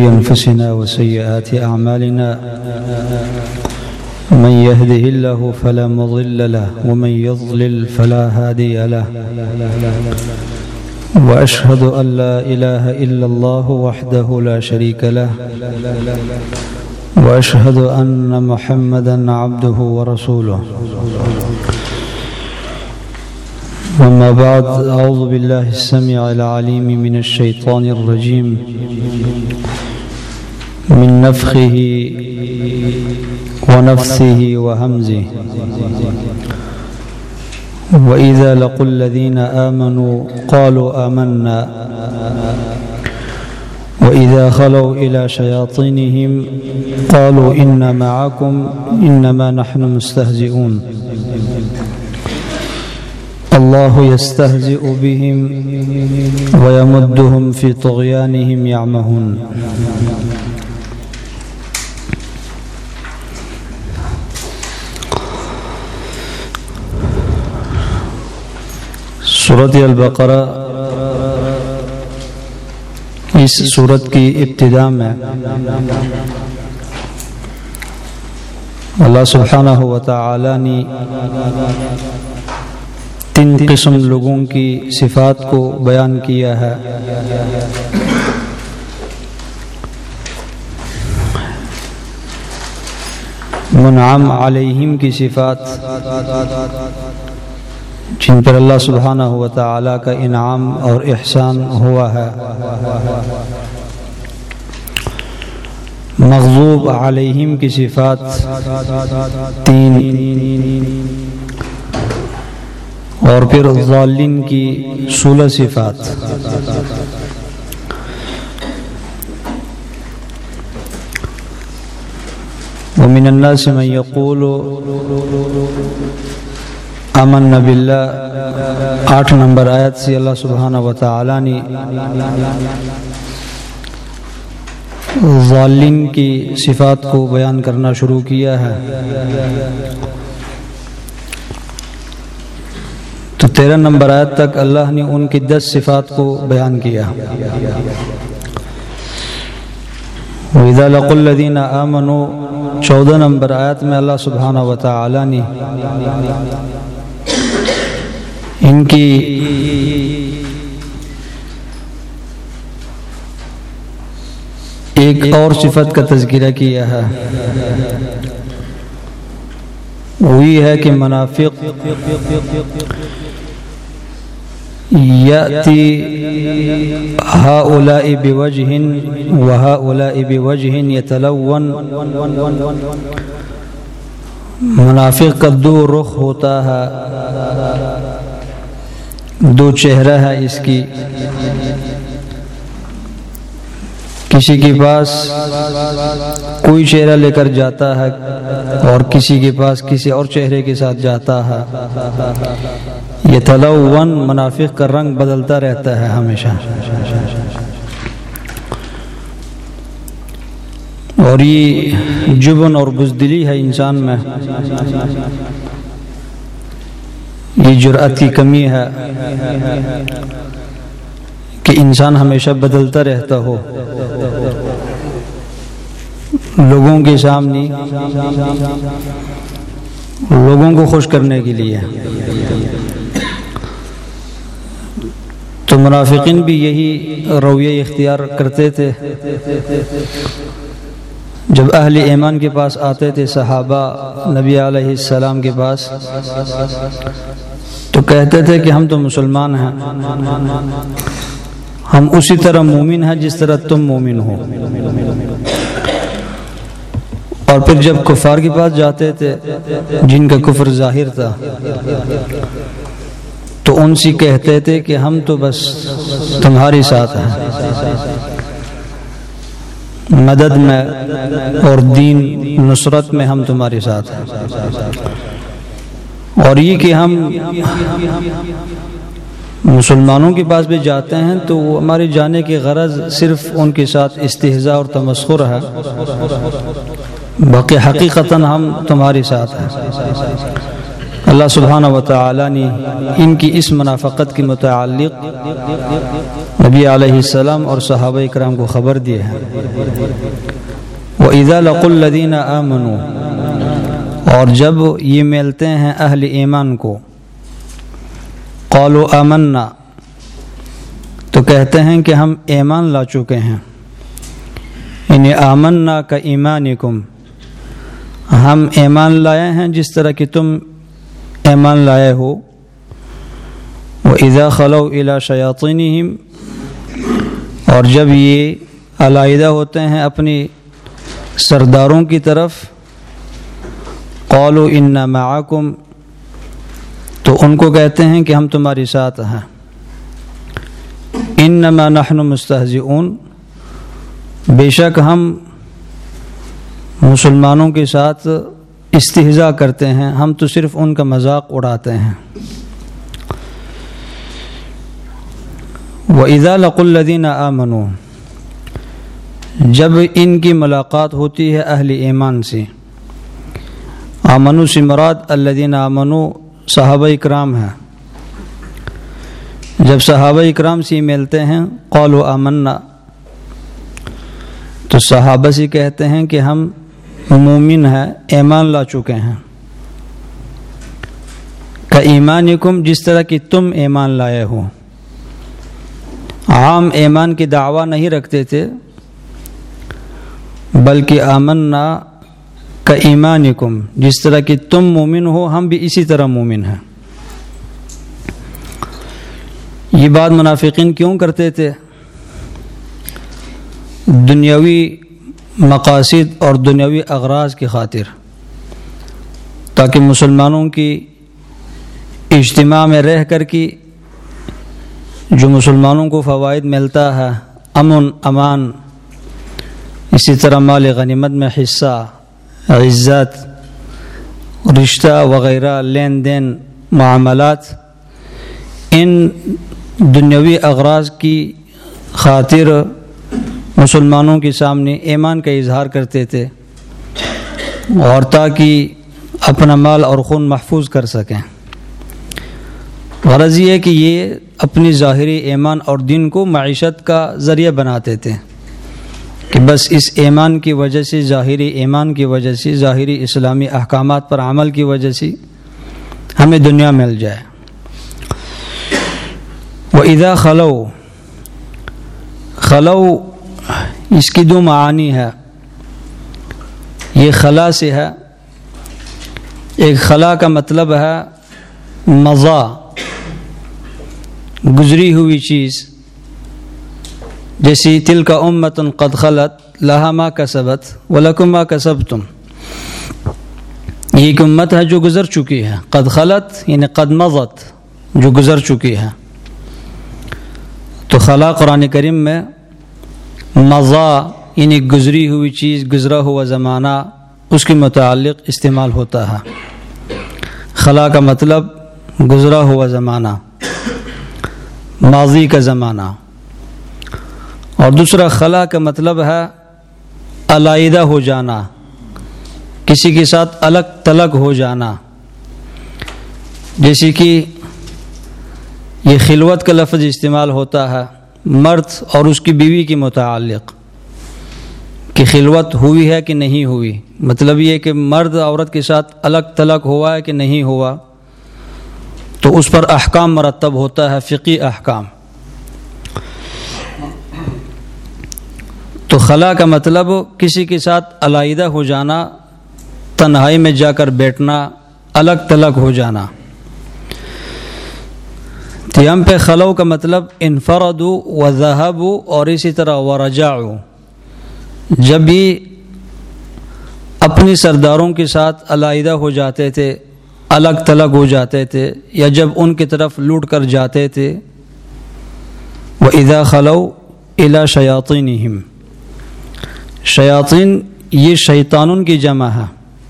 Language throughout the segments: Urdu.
أنفسنا وسيئات أعمالنا من يهده الله فلا مضل له ومن يضلل فلا هادي له وأشهد أن لا إله إلا الله وحده لا شريك له وأشهد أن محمدا عبده ورسوله وما بعد أعوذ بالله السميع العليم من الشيطان الرجيم من نفخه ونفثه وهمزه وإذا لقوا الذين آمنوا قالوا آمنا وإذا خلوا إلى شياطينهم قالوا إنا معكم إنما نحن مستهزئون الله يستهزئ بهم ويمدهم في طغيانهم يعمهون. سورۃ البقرہ اس سورت کی ابتدا میں اللہ سبحانہ و تعالی نے 3 قسم لوگوں کی صفات کو بیان کیا ہے. منعم علیہم کی صفات، جن پر اللہ سبحانہ و تعالی کا انعام اور احسان ہوا ہے. مغضوب علیہم کی صفات 3، اور پھر ضالین کی 16 صفات. ومن الناس من يقول آمنا باللہ 8 نمبر آیت سے اللہ سبحانہ و تعالی نے ضالین کی صفات کو بیان کرنا شروع کیا ہے. تو 13 نمبر آیت تک اللہ نے ان کی 10 صفات کو بیان کیا. وَإِذَا لَقُوا الَّذِينَ آمَنُوا 14 نمبر آیت میں اللہ سبحانہ و تعالی نے ان کی ایک اور صفت کا تذکرہ کیا ہے، وہی ہے کہ منافق یأتی ہؤلاء بوجہ وہؤلاء بوجہ یتلون. منافق کا 2 رخ ہوتا ہے، 2 چہرہ ہے اس کی. کسی کے پاس کوئی چہرہ لے کر جاتا ہے اور کسی کے پاس کسی اور چہرے کے ساتھ جاتا ہے. یتلون، منافق کا رنگ بدلتا رہتا ہے ہمیشہ. اور یہ جبن اور بزدلی ہے انسان میں، یہ جرأت کی کمی ہے کہ انسان ہمیشہ بدلتا رہتا ہو لوگوں کے سامنے، لوگوں کو خوش کرنے کے لیے. تو منافقین بھی یہی رویہ اختیار کرتے تھے. جب اہل ایمان کے پاس آتے تھے صحابہ نبی علیہ السلام کے پاس، تو کہتے تھے کہ ہم تو مسلمان ہیں، ہم اسی طرح مومن ہیں جس طرح تم مومن ہو. اور پھر جب کفار کے پاس جاتے تھے جن کا کفر ظاہر تھا، تو ان سے کہتے تھے کہ ہم تو بس تمہارے ساتھ ہیں، مدد میں اور دین نصرت میں ہم تمہارے ساتھ ہیں. اور یہ کہ ہم مسلمانوں کے پاس بھی جاتے ہیں تو ہمارے جانے کی غرض صرف ان کے ساتھ استہزاء اور تمسخر ہے، باقی حقیقتاً ہم تمہارے ساتھ ہیں. اللہ سبحانہ و تعالی نے ان کی اس منافقت کے متعلق نبی علیہ السلام اور صحابہ اکرام کو خبر دی ہے۔ وَإِذَا لَقُوا الَّذِينَ آمَنُوا، اور جب یہ ملتے ہیں اہل ایمان کو، قَالُوا آمَنَّا، تو کہتے ہیں کہ ہم ایمان لا چکے ہیں، یعنی آمنا کا ایمانکم، ہم ایمان لائے ہیں جس طرح کہ تم ایمان لائے ہو۔ وَإِذَا خَلَوْا إِلَى شَيَاطِينِهِمْ، اور جب یہ علیحدہ ہوتے ہیں اپنی سرداروں کی طرف، قَالُوا إِنَّا مَعَكُمْ، تو ان کو کہتے ہیں کہ ہم تمہاری ساتھ ہیں۔ إِنَّمَا نَحْنُ مُسْتَهْزِئُونَ، بے شک ہم مسلمانوں کے ساتھ استہزاء کرتے ہیں، ہم تو صرف ان کا مذاق اڑاتے ہیں۔ وَإِذَا لَقُوا الَّذِينَ آمَنُوا، جب ان کی ملاقات ہوتی ہے اہل ایمان سے، آمنو سے مراد الذین آمنوا صحابہ اکرام ہیں، جب صحابہ اکرام سے ملتے ہیں قالوا آمنا، تو صحابہ سے کہتے ہیں کہ ہم مومن ہیں، ایمان لا چکے ہیں۔ کا ایمانکم، جس طرح کہ تم ایمان لائے ہو۔ عام ایمان کی دعویٰ نہیں رکھتے تھے، بلکہ آمنا کا ایمانکم، جس طرح کہ تم مومن ہو ہم بھی اسی طرح مومن ہیں۔ یہ بات منافقین کیوں کرتے تھے؟ دنیاوی مقاصد اور دنیاوی اغراض کی خاطر، تاکہ مسلمانوں کی اجتماع میں رہ کر کی جو مسلمانوں کو فوائد ملتا ہے، امن امان، اسی طرح مال غنیمت میں حصہ، عزت، رشتہ وغیرہ، لین دین، معاملات، ان دنیاوی اغراض کی خاطر مسلمانوں کے سامنے ایمان کا اظہار کرتے تھے، اور تاکہ اپنا مال اور خون محفوظ کر سکیں۔ غرض یہ ہے کہ یہ اپنی ظاہری ایمان اور دین کو معیشت کا ذریعہ بناتے تھے، کہ بس اس ایمان کی وجہ سے، ظاہری ایمان کی وجہ سے، ظاہری اسلامی احکامات پر عمل کی وجہ سے ہمیں دنیا مل جائے۔ وَإِذَا خَلَوْا، خلو اس کی دو معانی ہے، یہ خلا سے ہے۔ ایک خلا کا مطلب ہے مضا، گزری ہوئی چیز، جیسی تلک امۃ قد خلت لہا ما کسبت ولکم ما کسبتم، یہ ایک امت ہے جو گزر چکی ہے، قد خلت یعنی قد مضت، جو گزر چکی ہے۔ تو خلا قرآن کریم میں مضا یعنی گزری ہوئی چیز، گزرا ہوا زمانہ، اس کے متعلق استعمال ہوتا ہے۔ خلا کا مطلب گزرا ہوا زمانہ، ماضی کا زمانہ، اور دوسرا خلا کا مطلب ہے علیحدہ ہو جانا، کسی کے ساتھ الگ تلگ ہو جانا، جیسے کہ یہ خلوت کا لفظ استعمال ہوتا ہے مرد اور اس کی بیوی کے متعلق، کہ خلوت ہوئی ہے کہ نہیں ہوئی، مطلب یہ کہ مرد عورت کے ساتھ الگ تلگ ہوا ہے کہ نہیں ہوا، تو اس پر احکام مرتب ہوتا ہے، فقہی احکام۔ تو خلا کا مطلب کسی کے ساتھ علیحدہ ہو جانا، تنہائی میں جا کر بیٹھنا، الگ تلگ ہو جانا۔ تو یہاں پہ خلو کا مطلب انفردوا وذهبوا، اور اسی طرح ورجعوا، جب بھی اپنی سرداروں کے ساتھ علیحدہ ہو جاتے تھے، الگ تلگ ہو جاتے تھے، یا جب ان کی طرف لوٹ کر جاتے تھے۔ وَإِذَا خَلَوْا إِلَى شَيَاطِينِهِمْ، شیاطین یہ شیطانون کی جمع ہے،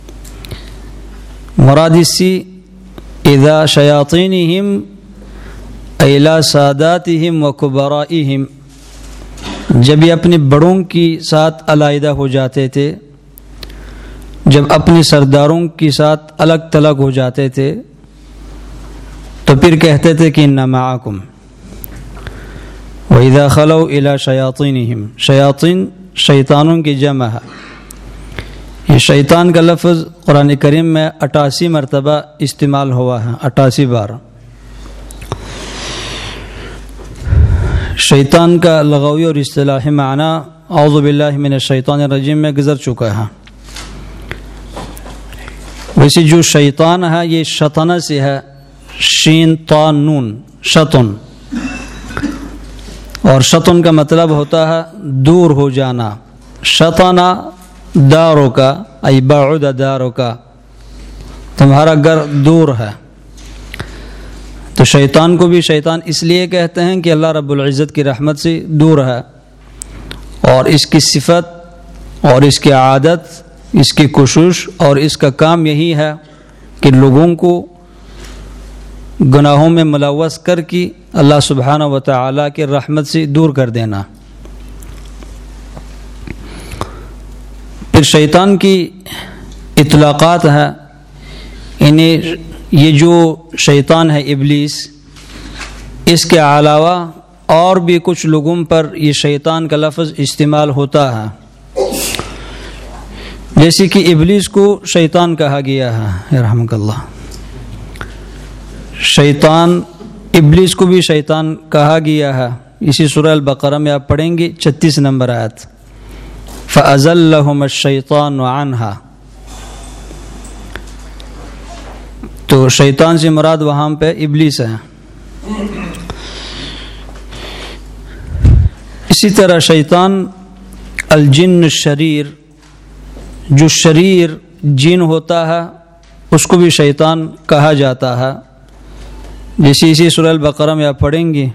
مراد اس سے اذا شیاطینہم الی ساداتہم و کبرائہم، جب یہ اپنے بڑوں کی ساتھ علیحدہ ہو جاتے تھے، جب اپنے سرداروں کے ساتھ الگ تلگ ہو جاتے تھے، تو پھر کہتے تھے کہ ان معکم وَإِذَا خَلَوْا إِلَى شَيَاطِينِهِمْ، شیاطین شیطانوں کی جمع ہے۔ یہ شیطان کا لفظ قرآن کریم میں 88 مرتبہ استعمال ہوا ہے، 88 بار۔ شیطان کا لغوی اور اصطلاحی معنی اعوذ باللہ من الشیطان الرجیم میں گزر چکا ہے۔ ویسے جو شیطان ہے یہ شطن سے ہے، شین طا نون، شطن، اور شطن کا مطلب ہوتا ہے دور ہو جانا۔ شطنا داروں کا ای بعد داروں کا، تمہارا گھر دور ہے۔ تو شیطان کو بھی شیطان اس لیے کہتے ہیں کہ اللہ رب العزت کی رحمت سے دور ہے، اور اس کی صفت اور اس کی عادت، اس کی کوشش اور اس کا کام یہی ہے کہ لوگوں کو گناہوں میں ملوث کر کے اللہ سبحانہ و تعالیٰ کی رحمت سے دور کر دینا۔ پھر شیطان کی اطلاقات ہے، انہیں یہ جو شیطان ہے ابلیس، اس کے علاوہ اور بھی کچھ لوگوں پر یہ شیطان کا لفظ استعمال ہوتا ہے، جیسے کہ ابلیس کو شیطان کہا گیا ہے رحمک اللہ۔ شیطان ابلیس کو بھی شیطان کہا گیا ہے، اسی سورہ البقرہ میں آپ پڑھیں گے 36 نمبر آیت، فَأَزَلَّهُمَ الشَّيْطَانُ عَنْهَا۔ تو شیطان سے مراد وہاں پہ ابلیس ہے۔ اسی طرح شیطان الجن الشریر، جو شریر جن ہوتا ہے اس کو بھی شیطان کہا جاتا ہے، جیسے اسی سورہ البقرہ میں آپ پڑھیں گے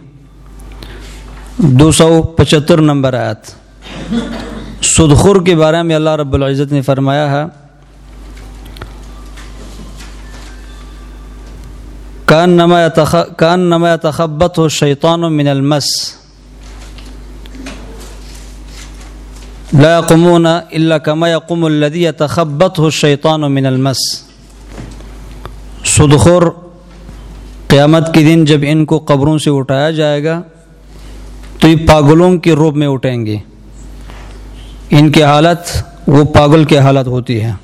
275 نمبر آیت۔ سدخور کے بارے میں اللہ رب العزت نے فرمایا ہے کأنما يتخبطه الشیطان من المس لا يقومون الا كما يقوم الذي يتخبطه الشیطان من المس۔ سدخور قیامت کے دن جب ان کو قبروں سے اٹھایا جائے گا تو یہ پاگلوں کے روپ میں اٹھیں گے، ان کی حالت وہ پاگل کی حالت ہوتی ہے،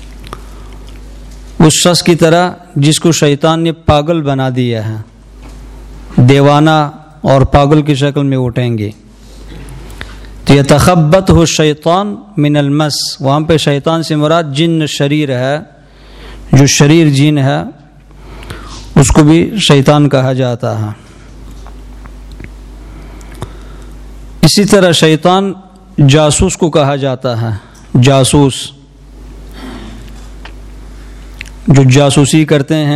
اس شخص کی طرح جس کو شیطان نے پاگل بنا دیا ہے، دیوانہ اور پاگل کی شکل میں اٹھیں گے۔ تو یتخبطہ الشیطان من المس، وہاں پہ شیطان سے مراد جن شریر ہے، جو شریر جن ہے اس کو بھی شیطان کہا جاتا ہے۔ اسی طرح شیطان جاسوس کو کہا جاتا ہے، جاسوس جو جاسوسی کرتے ہیں۔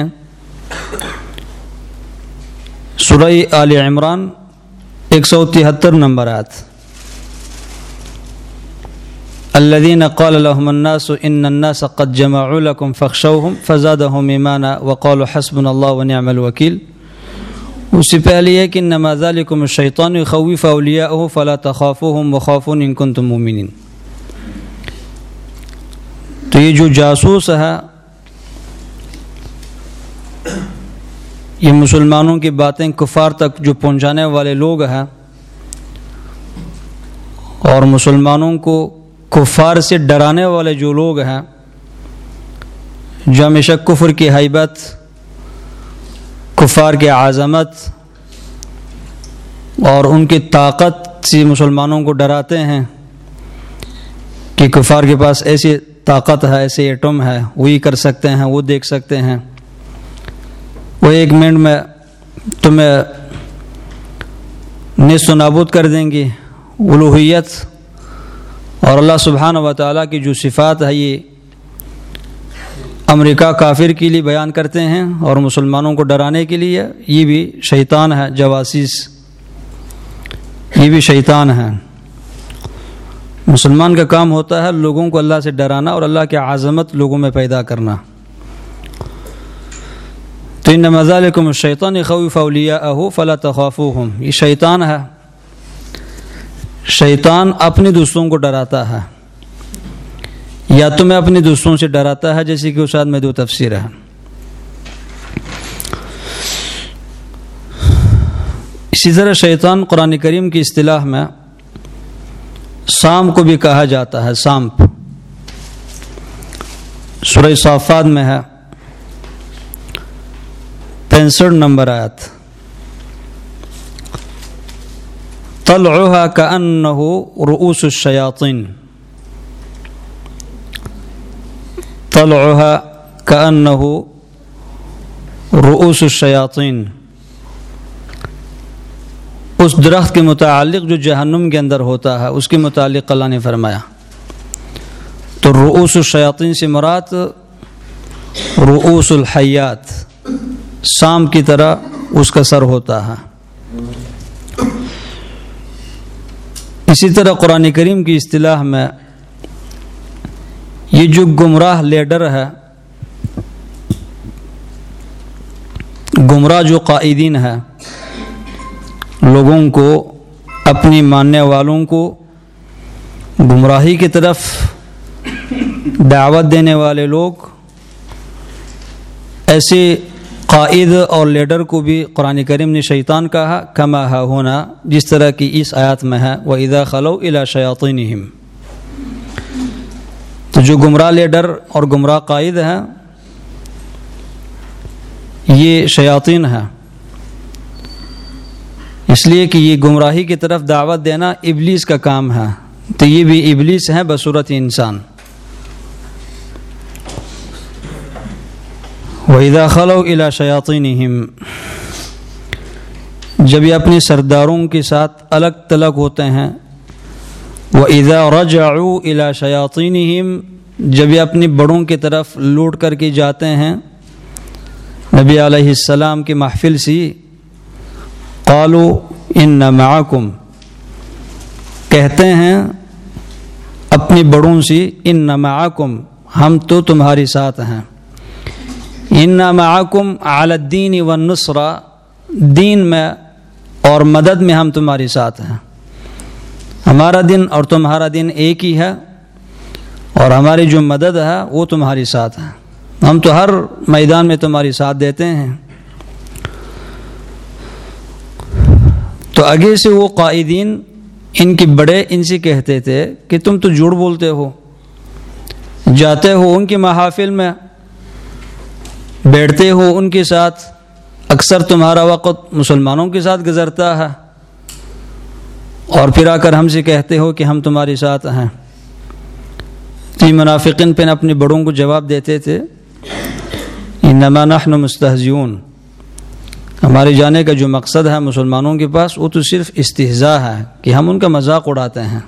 سورہ آل عمران 173 نمبر آیت، الذين قال لهم الناس ان الناس قد جمعوا لكم فاخشوهم فزادهم ایمانا وقالوا حسبنا الله ونعم الوکیل۔ اس سے پہلے ہے کہ انما ذلكم الشیطان يخوف اولیاءه فلا تخافوهم وخافون ان كنتم مؤمنین۔ تو یہ جو جاسوس ہے یہ مسلمانوں کی باتیں کفار تک جو پہنچانے والے لوگ ہیں، اور مسلمانوں کو کفار سے ڈرانے والے جو لوگ ہیں، جو ہمیشہ کفر کی ہیبت، کفار کی عظمت اور ان کی طاقت سے مسلمانوں کو ڈراتے ہیں کہ کفار کے پاس ایسی طاقت ہے، ایسے ایٹم ہے، وہی کر سکتے ہیں، وہ دیکھ سکتے ہیں، وہ 1 منٹ میں تمہیں نیست و نابود کر دیں گے۔ الوہیت اور اللہ سبحانہ و تعالیٰ کی جو صفات ہے یہ امریکہ کافر کے لیے بیان کرتے ہیں، اور مسلمانوں کو ڈرانے کے لیے یہ بھی شیطان ہے، جواسیس، یہ بھی شیطان ہے۔ مسلمان کا کام ہوتا ہے لوگوں کو اللہ سے ڈرانا اور اللہ کی عظمت لوگوں میں پیدا کرنا۔ تو انما ذلکم الشیطان یخوف اولیاءہ فلا تخافوہم، یہ شیطان ہے، شیطان اپنے دوستوں کو ڈراتا ہے، یا تمہیں اپنے دوستوں سے ڈراتا ہے، جیسے کہ اس آیت میں 2 تفسیر ہے۔ اسی طرح شیطان قرآن کریم کی اصطلاح میں سام کو بھی کہا جاتا ہے، سامپ۔ سورہ صافات میں ہے 65 نمبر آیت، طلعها كأنه رؤوس الشياطين، طلعها كأنه رؤوس الشياطين۔ اس درخت کے متعلق جو جہنم کے اندر ہوتا ہے اس کے متعلق اللہ نے فرمایا، تو رؤوس الشیاطین سے مراد رؤوس الحیات، سام کی طرح اس کا سر ہوتا ہے۔ اسی طرح قرآن کریم کی اصطلاح میں یہ جو گمراہ لیڈر ہے، گمراہ جو قائدین ہے، لوگوں کو، اپنی ماننے والوں کو گمراہی کی طرف دعوت دینے والے لوگ، ایسے قائد اور لیڈر کو بھی قرآن کریم نے شیطان کہا، کما ہا ہونا، جس طرح کی اس آیات میں ہے وَإِذَا خَلَوْا إِلَى شَيَاطِينِهِمْ۔ تو جو گمراہ لیڈر اور گمراہ قائد ہیں یہ شیاطین ہے، اس لیے کہ یہ گمراہی کی طرف دعوت دینا ابلیس کا کام ہے، تو یہ بھی ابلیس ہے بصورت انسان۔ وَإِذَا خَلَوْا إِلَى شَيَاطِينِهِمْ، جب یہ اپنے سرداروں کے ساتھ الگ تلگ ہوتے ہیں، وَإِذَا رَجَعُوا إِلَى شَيَاطِينِهِمْ، جب یہ اپنی بڑوں کی طرف لوٹ کر کے جاتے ہیں نبی علیہ السلام کی محفل سے، قالوا ان معکم، کہتے ہیں اپنی بڑوں سے ان معکم، ہم تو تمہارے ساتھ ہیں، ان معکم علی الدین والنصرہ، دین میں اور مدد میں ہم تمہارے ساتھ ہیں، ہمارا دن اور تمہارا دن ایک ہی ہے، اور ہماری جو مدد ہے وہ تمہارے ساتھ ہے، ہم تو ہر میدان میں تمہاری ساتھ دیتے ہیں۔ تو آگے سے وہ قائدین ان کے بڑے ان سے کہتے تھے کہ تم تو جھوٹ بولتے ہو، جاتے ہو ان کی محافل میں، بیٹھتے ہو ان کے ساتھ، اکثر تمہارا وقت مسلمانوں کے ساتھ گزرتا ہے، اور پھر آ کر ہم سے کہتے ہو کہ ہم تمہارے ساتھ ہیں۔ یہ منافقین پہ اپنے بڑوں کو جواب دیتے تھے، انما نحن مستہزئون، ہمارے جانے کا جو مقصد ہے مسلمانوں کے پاس وہ تو صرف استہزاء ہے کہ ہم ان کا مذاق اڑاتے ہیں،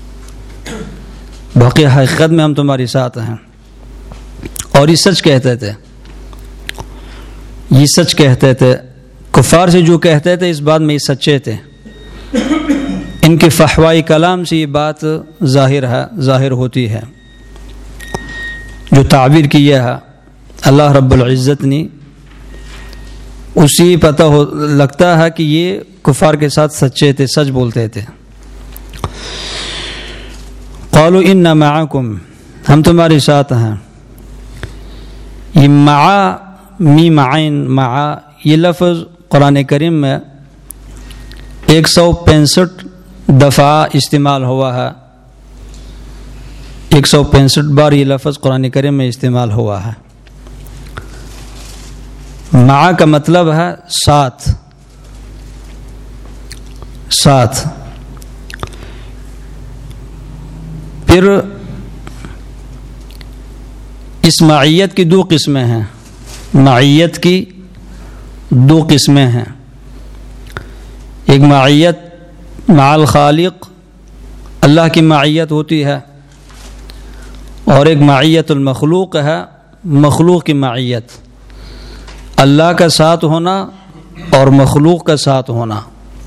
باقی حقیقت میں ہم تمہارے ساتھ ہیں۔ اور یہ سچ کہتے تھے، یہ سچ کہتے تھے، کفار سے جو کہتے تھے اس بات میں یہ سچے تھے، ان کے فحوائی کلام سے یہ بات ظاہر ہوتی ہے۔ جو تعبیر کیا ہے اللہ رب العزت نے، اسی پتہ لگتا ہے کہ یہ کفار کے ساتھ سچے تھے، سچ بولتے تھے۔ قالوا ان معکم، ہم تمہارے ساتھ ہیں۔ یہ مع، میم عین مع، یہ لفظ قرآن کریم میں 165 دفعہ استعمال ہوا ہے، 165 بار یہ لفظ قرآن کریم میں استعمال ہوا ہے۔ مع کا مطلب ہے ساتھ، ساتھ۔ پھر اس معیت کی دو قسمیں ہیں، معیت کی دو قسمیں ہیں، ایک معیت مع الخالق، اللہ کی معیت ہوتی ہے، اور ایک معیت المخلوق ہے، مخلوق کی معیت، اللہ کا ساتھ ہونا اور مخلوق کا ساتھ ہونا۔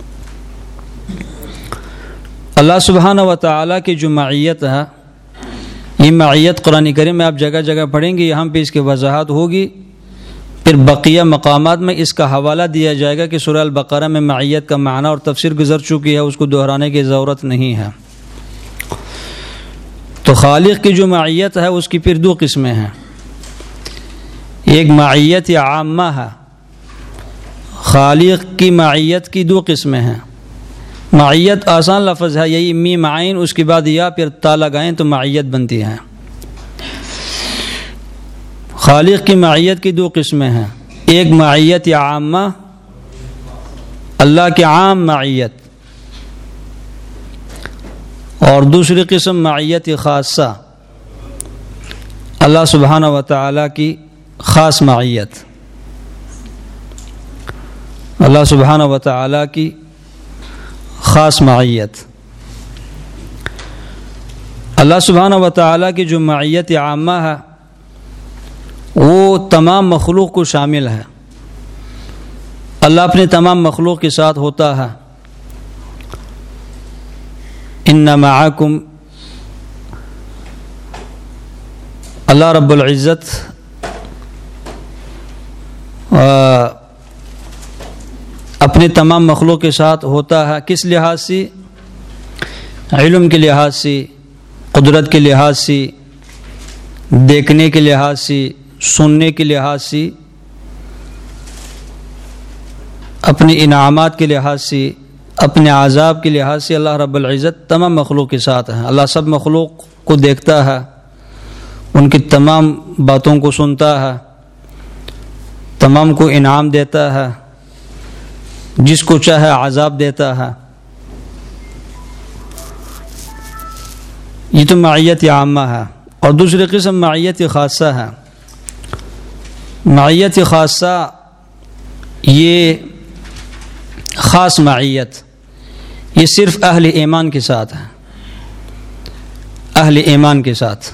اللہ سبحانہ و تعالیٰ کی جو معیت ہے، یہ معیت قرآن کریم میں آپ جگہ جگہ پڑھیں گے، یہاں پہ اس کی وضاحت ہوگی، پھر بقیہ مقامات میں اس کا حوالہ دیا جائے گا کہ سورہ البقرہ میں معیت کا معنی اور تفسیر گزر چکی ہے، اس کو دہرانے کی ضرورت نہیں ہے۔ تو خالق کی جو معیت ہے اس کی پھر دو قسمیں ہیں، ایک معیت عامہ ہے، خالق کی معیت کی دو قسمیں ہیں۔ معیت آسان لفظ ہے، یہی میم عین اس کے بعد یا پھر تا لگائیں تو معیت بنتی ہے۔ خالق کی معیت کی دو قسمیں ہیں، ایک معیت عامہ، اللہ کی عام معیت، اور دوسری قسم معیت خاصہ، اللہ سبحانہ و تعالیٰ کی خاص معیت، اللہ سبحانہ و تعالیٰ کی خاص معیت۔ اللہ سبحانہ و تعالیٰ کی جو معیت عامہ ہے وہ تمام مخلوق کو شامل ہے۔ اللہ اپنے تمام مخلوق کے ساتھ ہوتا ہے۔ ان معکم، اللہ رب العزت اپنے تمام مخلوق کے ساتھ ہوتا ہے۔ کس لحاظ سے؟ علم کے لحاظ سے، قدرت کے لحاظ سے، دیکھنے کے لحاظ سے، سننے کے لحاظ سے، اپنے انعامات کے لحاظ سے، اپنے عذاب کے لحاظ سے اللہ رب العزت تمام مخلوق کے ساتھ ہے۔ اللہ سب مخلوق کو دیکھتا ہے، ان کی تمام باتوں کو سنتا ہے، تمام کو انعام دیتا ہے، جس کو چاہے عذاب دیتا ہے۔ یہ تو معیت عامہ ہے۔ اور دوسری قسم معیت خاصہ ہے۔ معیت خاصہ یہ خاص معیت، یہ صرف اہل ایمان کے ساتھ ہے، اہل ایمان کے ساتھ۔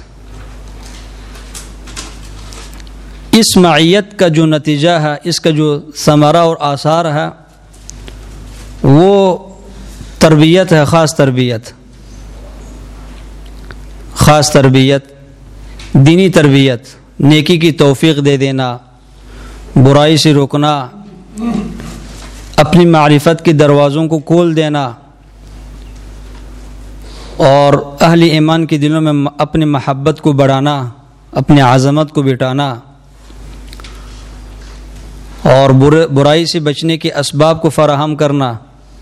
اس معیت کا جو نتیجہ ہے، اس کا جو ثمرہ اور آثار ہے وہ تربیت ہے، خاص تربیت، خاص تربیت، دینی تربیت، نیکی کی توفیق دے دینا، برائی سے روکنا، اپنی معرفت کے دروازوں کو کھول دینا، اور اہل ایمان کے دلوں میں اپنی محبت کو بڑھانا، اپنی عظمت کو بٹھانا، اور برائی سے بچنے کے اسباب کو فراہم کرنا،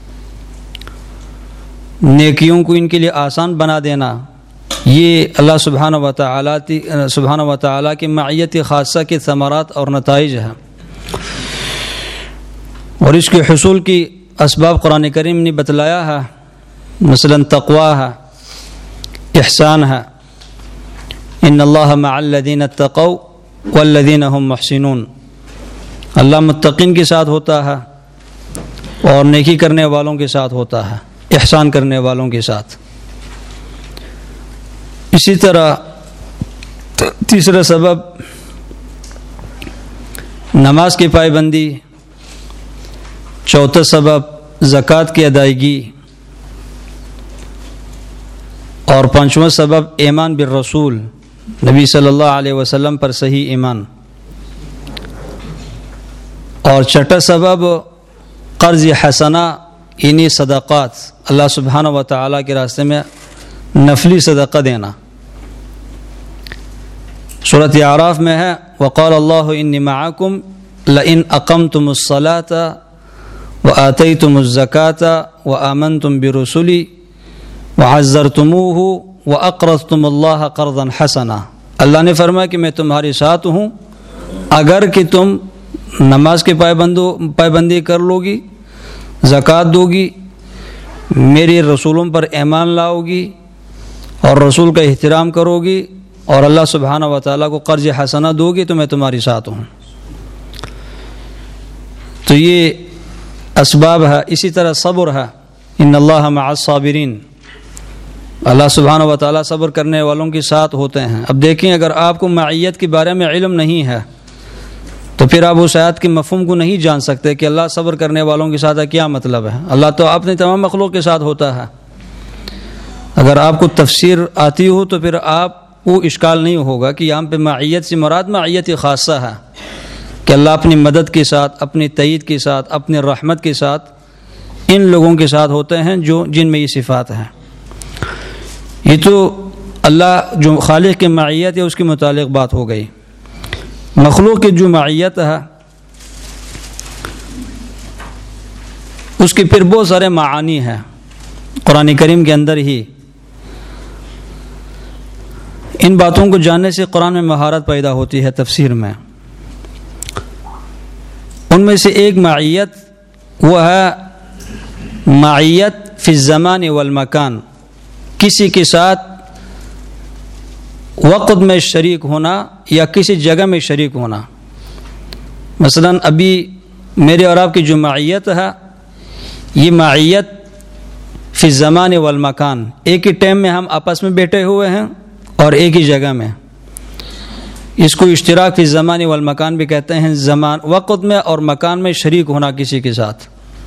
نیکیوں کو ان کے لیے آسان بنا دینا۔ یہ اللہ سبحانہ و تعالیٰ کی معیت خاصہ کے ثمرات اور نتائج ہیں، اور اس کے حصول کی اسباب قرآن کریم نے بتلایا ہے۔ مثلا تقوی ہے، احسان ہے، ان اللہ مع الذین اتقوا والذین هم محسنون، اللہ متقین کے ساتھ ہوتا ہے اور نیکی کرنے والوں کے ساتھ ہوتا ہے، احسان کرنے والوں کے ساتھ۔ اسی طرح تیسرا سبب نماز کی پابندی، چوتھا سبب زکوٰۃ کی ادائیگی، اور پانچواں سبب ایمان بالرسول، نبی صلی اللہ علیہ وسلم پر صحیح ایمان، اور چھٹا سبب قرض حسنہ یعنی صدقات، اللہ سبحانہ و تعالیٰ کے راستے میں نفلی صدقہ دینا۔ سورۃ اعراف میں ہے وقال اللہ انی معکم لئن اقمتم الصلاة وآتیتم الزکاة وآمنتم برسلی وعزرتموہ واقرضتم اللہ قرضا حسنا، اللہ نے فرمایا کہ میں تمہارے ساتھ ہوں اگر کہ تم نماز کے پابندی کر لو گی، زکوٰۃ دو گی، میرے رسولوں پر ایمان لاؤ گی اور رسول کا احترام کرو گی، اور اللہ سبحانہ و تعالیٰ کو قرض حسنہ دو گی تو میں تمہاری ساتھ ہوں۔ تو یہ اسباب ہے۔ اسی طرح صبر ہے، ان اللہ مع الصابرین، اللہ سبحانہ و تعالیٰ صبر کرنے والوں کے ساتھ ہوتے ہیں۔ اب دیکھیں، اگر آپ کو معیت کے بارے میں علم نہیں ہے تو پھر آپ اس آیت کے مفہوم کو نہیں جان سکتے کہ اللہ صبر کرنے والوں کے ساتھ کیا مطلب ہے۔ اللہ تو اپنے تمام مخلوق کے ساتھ ہوتا ہے۔ اگر آپ کو تفسیر آتی ہو تو پھر آپ کو اشکال نہیں ہوگا کہ یہاں پہ معیت سے مراد معیت خاصہ ہے، کہ اللہ اپنی مدد کے ساتھ، اپنی تائید کے ساتھ، اپنی رحمت کے ساتھ ان لوگوں کے ساتھ ہوتے ہیں جن میں یہ صفات ہیں۔ یہ تو اللہ جو خالق کی معیت ہے اس کے متعلق بات ہو گئی۔ مخلوق کی جو معیت ہے اس کی پھر بہت سارے معانی ہیں قرآن کریم کے اندر ہی. ان باتوں کو جاننے سے قرآن میں مہارت پیدا ہوتی ہے تفسیر میں. ان میں سے ایک معیت وہ ہے معیت فی الزمان والمکان، کسی کے ساتھ وقت میں شریک ہونا یا کسی جگہ میں شریک ہونا. مثلا ابھی میرے اور آپ کی جو معیت ہے یہ معیت فی الزمان والمکان، ایک ہی ٹائم میں ہم آپس میں بیٹھے ہوئے ہیں اور ایک ہی جگہ میں. اس کو اشتراک فی الزمان والمکان بھی کہتے ہیں، زمان وقت میں اور مکان میں شریک ہونا کسی کے ساتھ.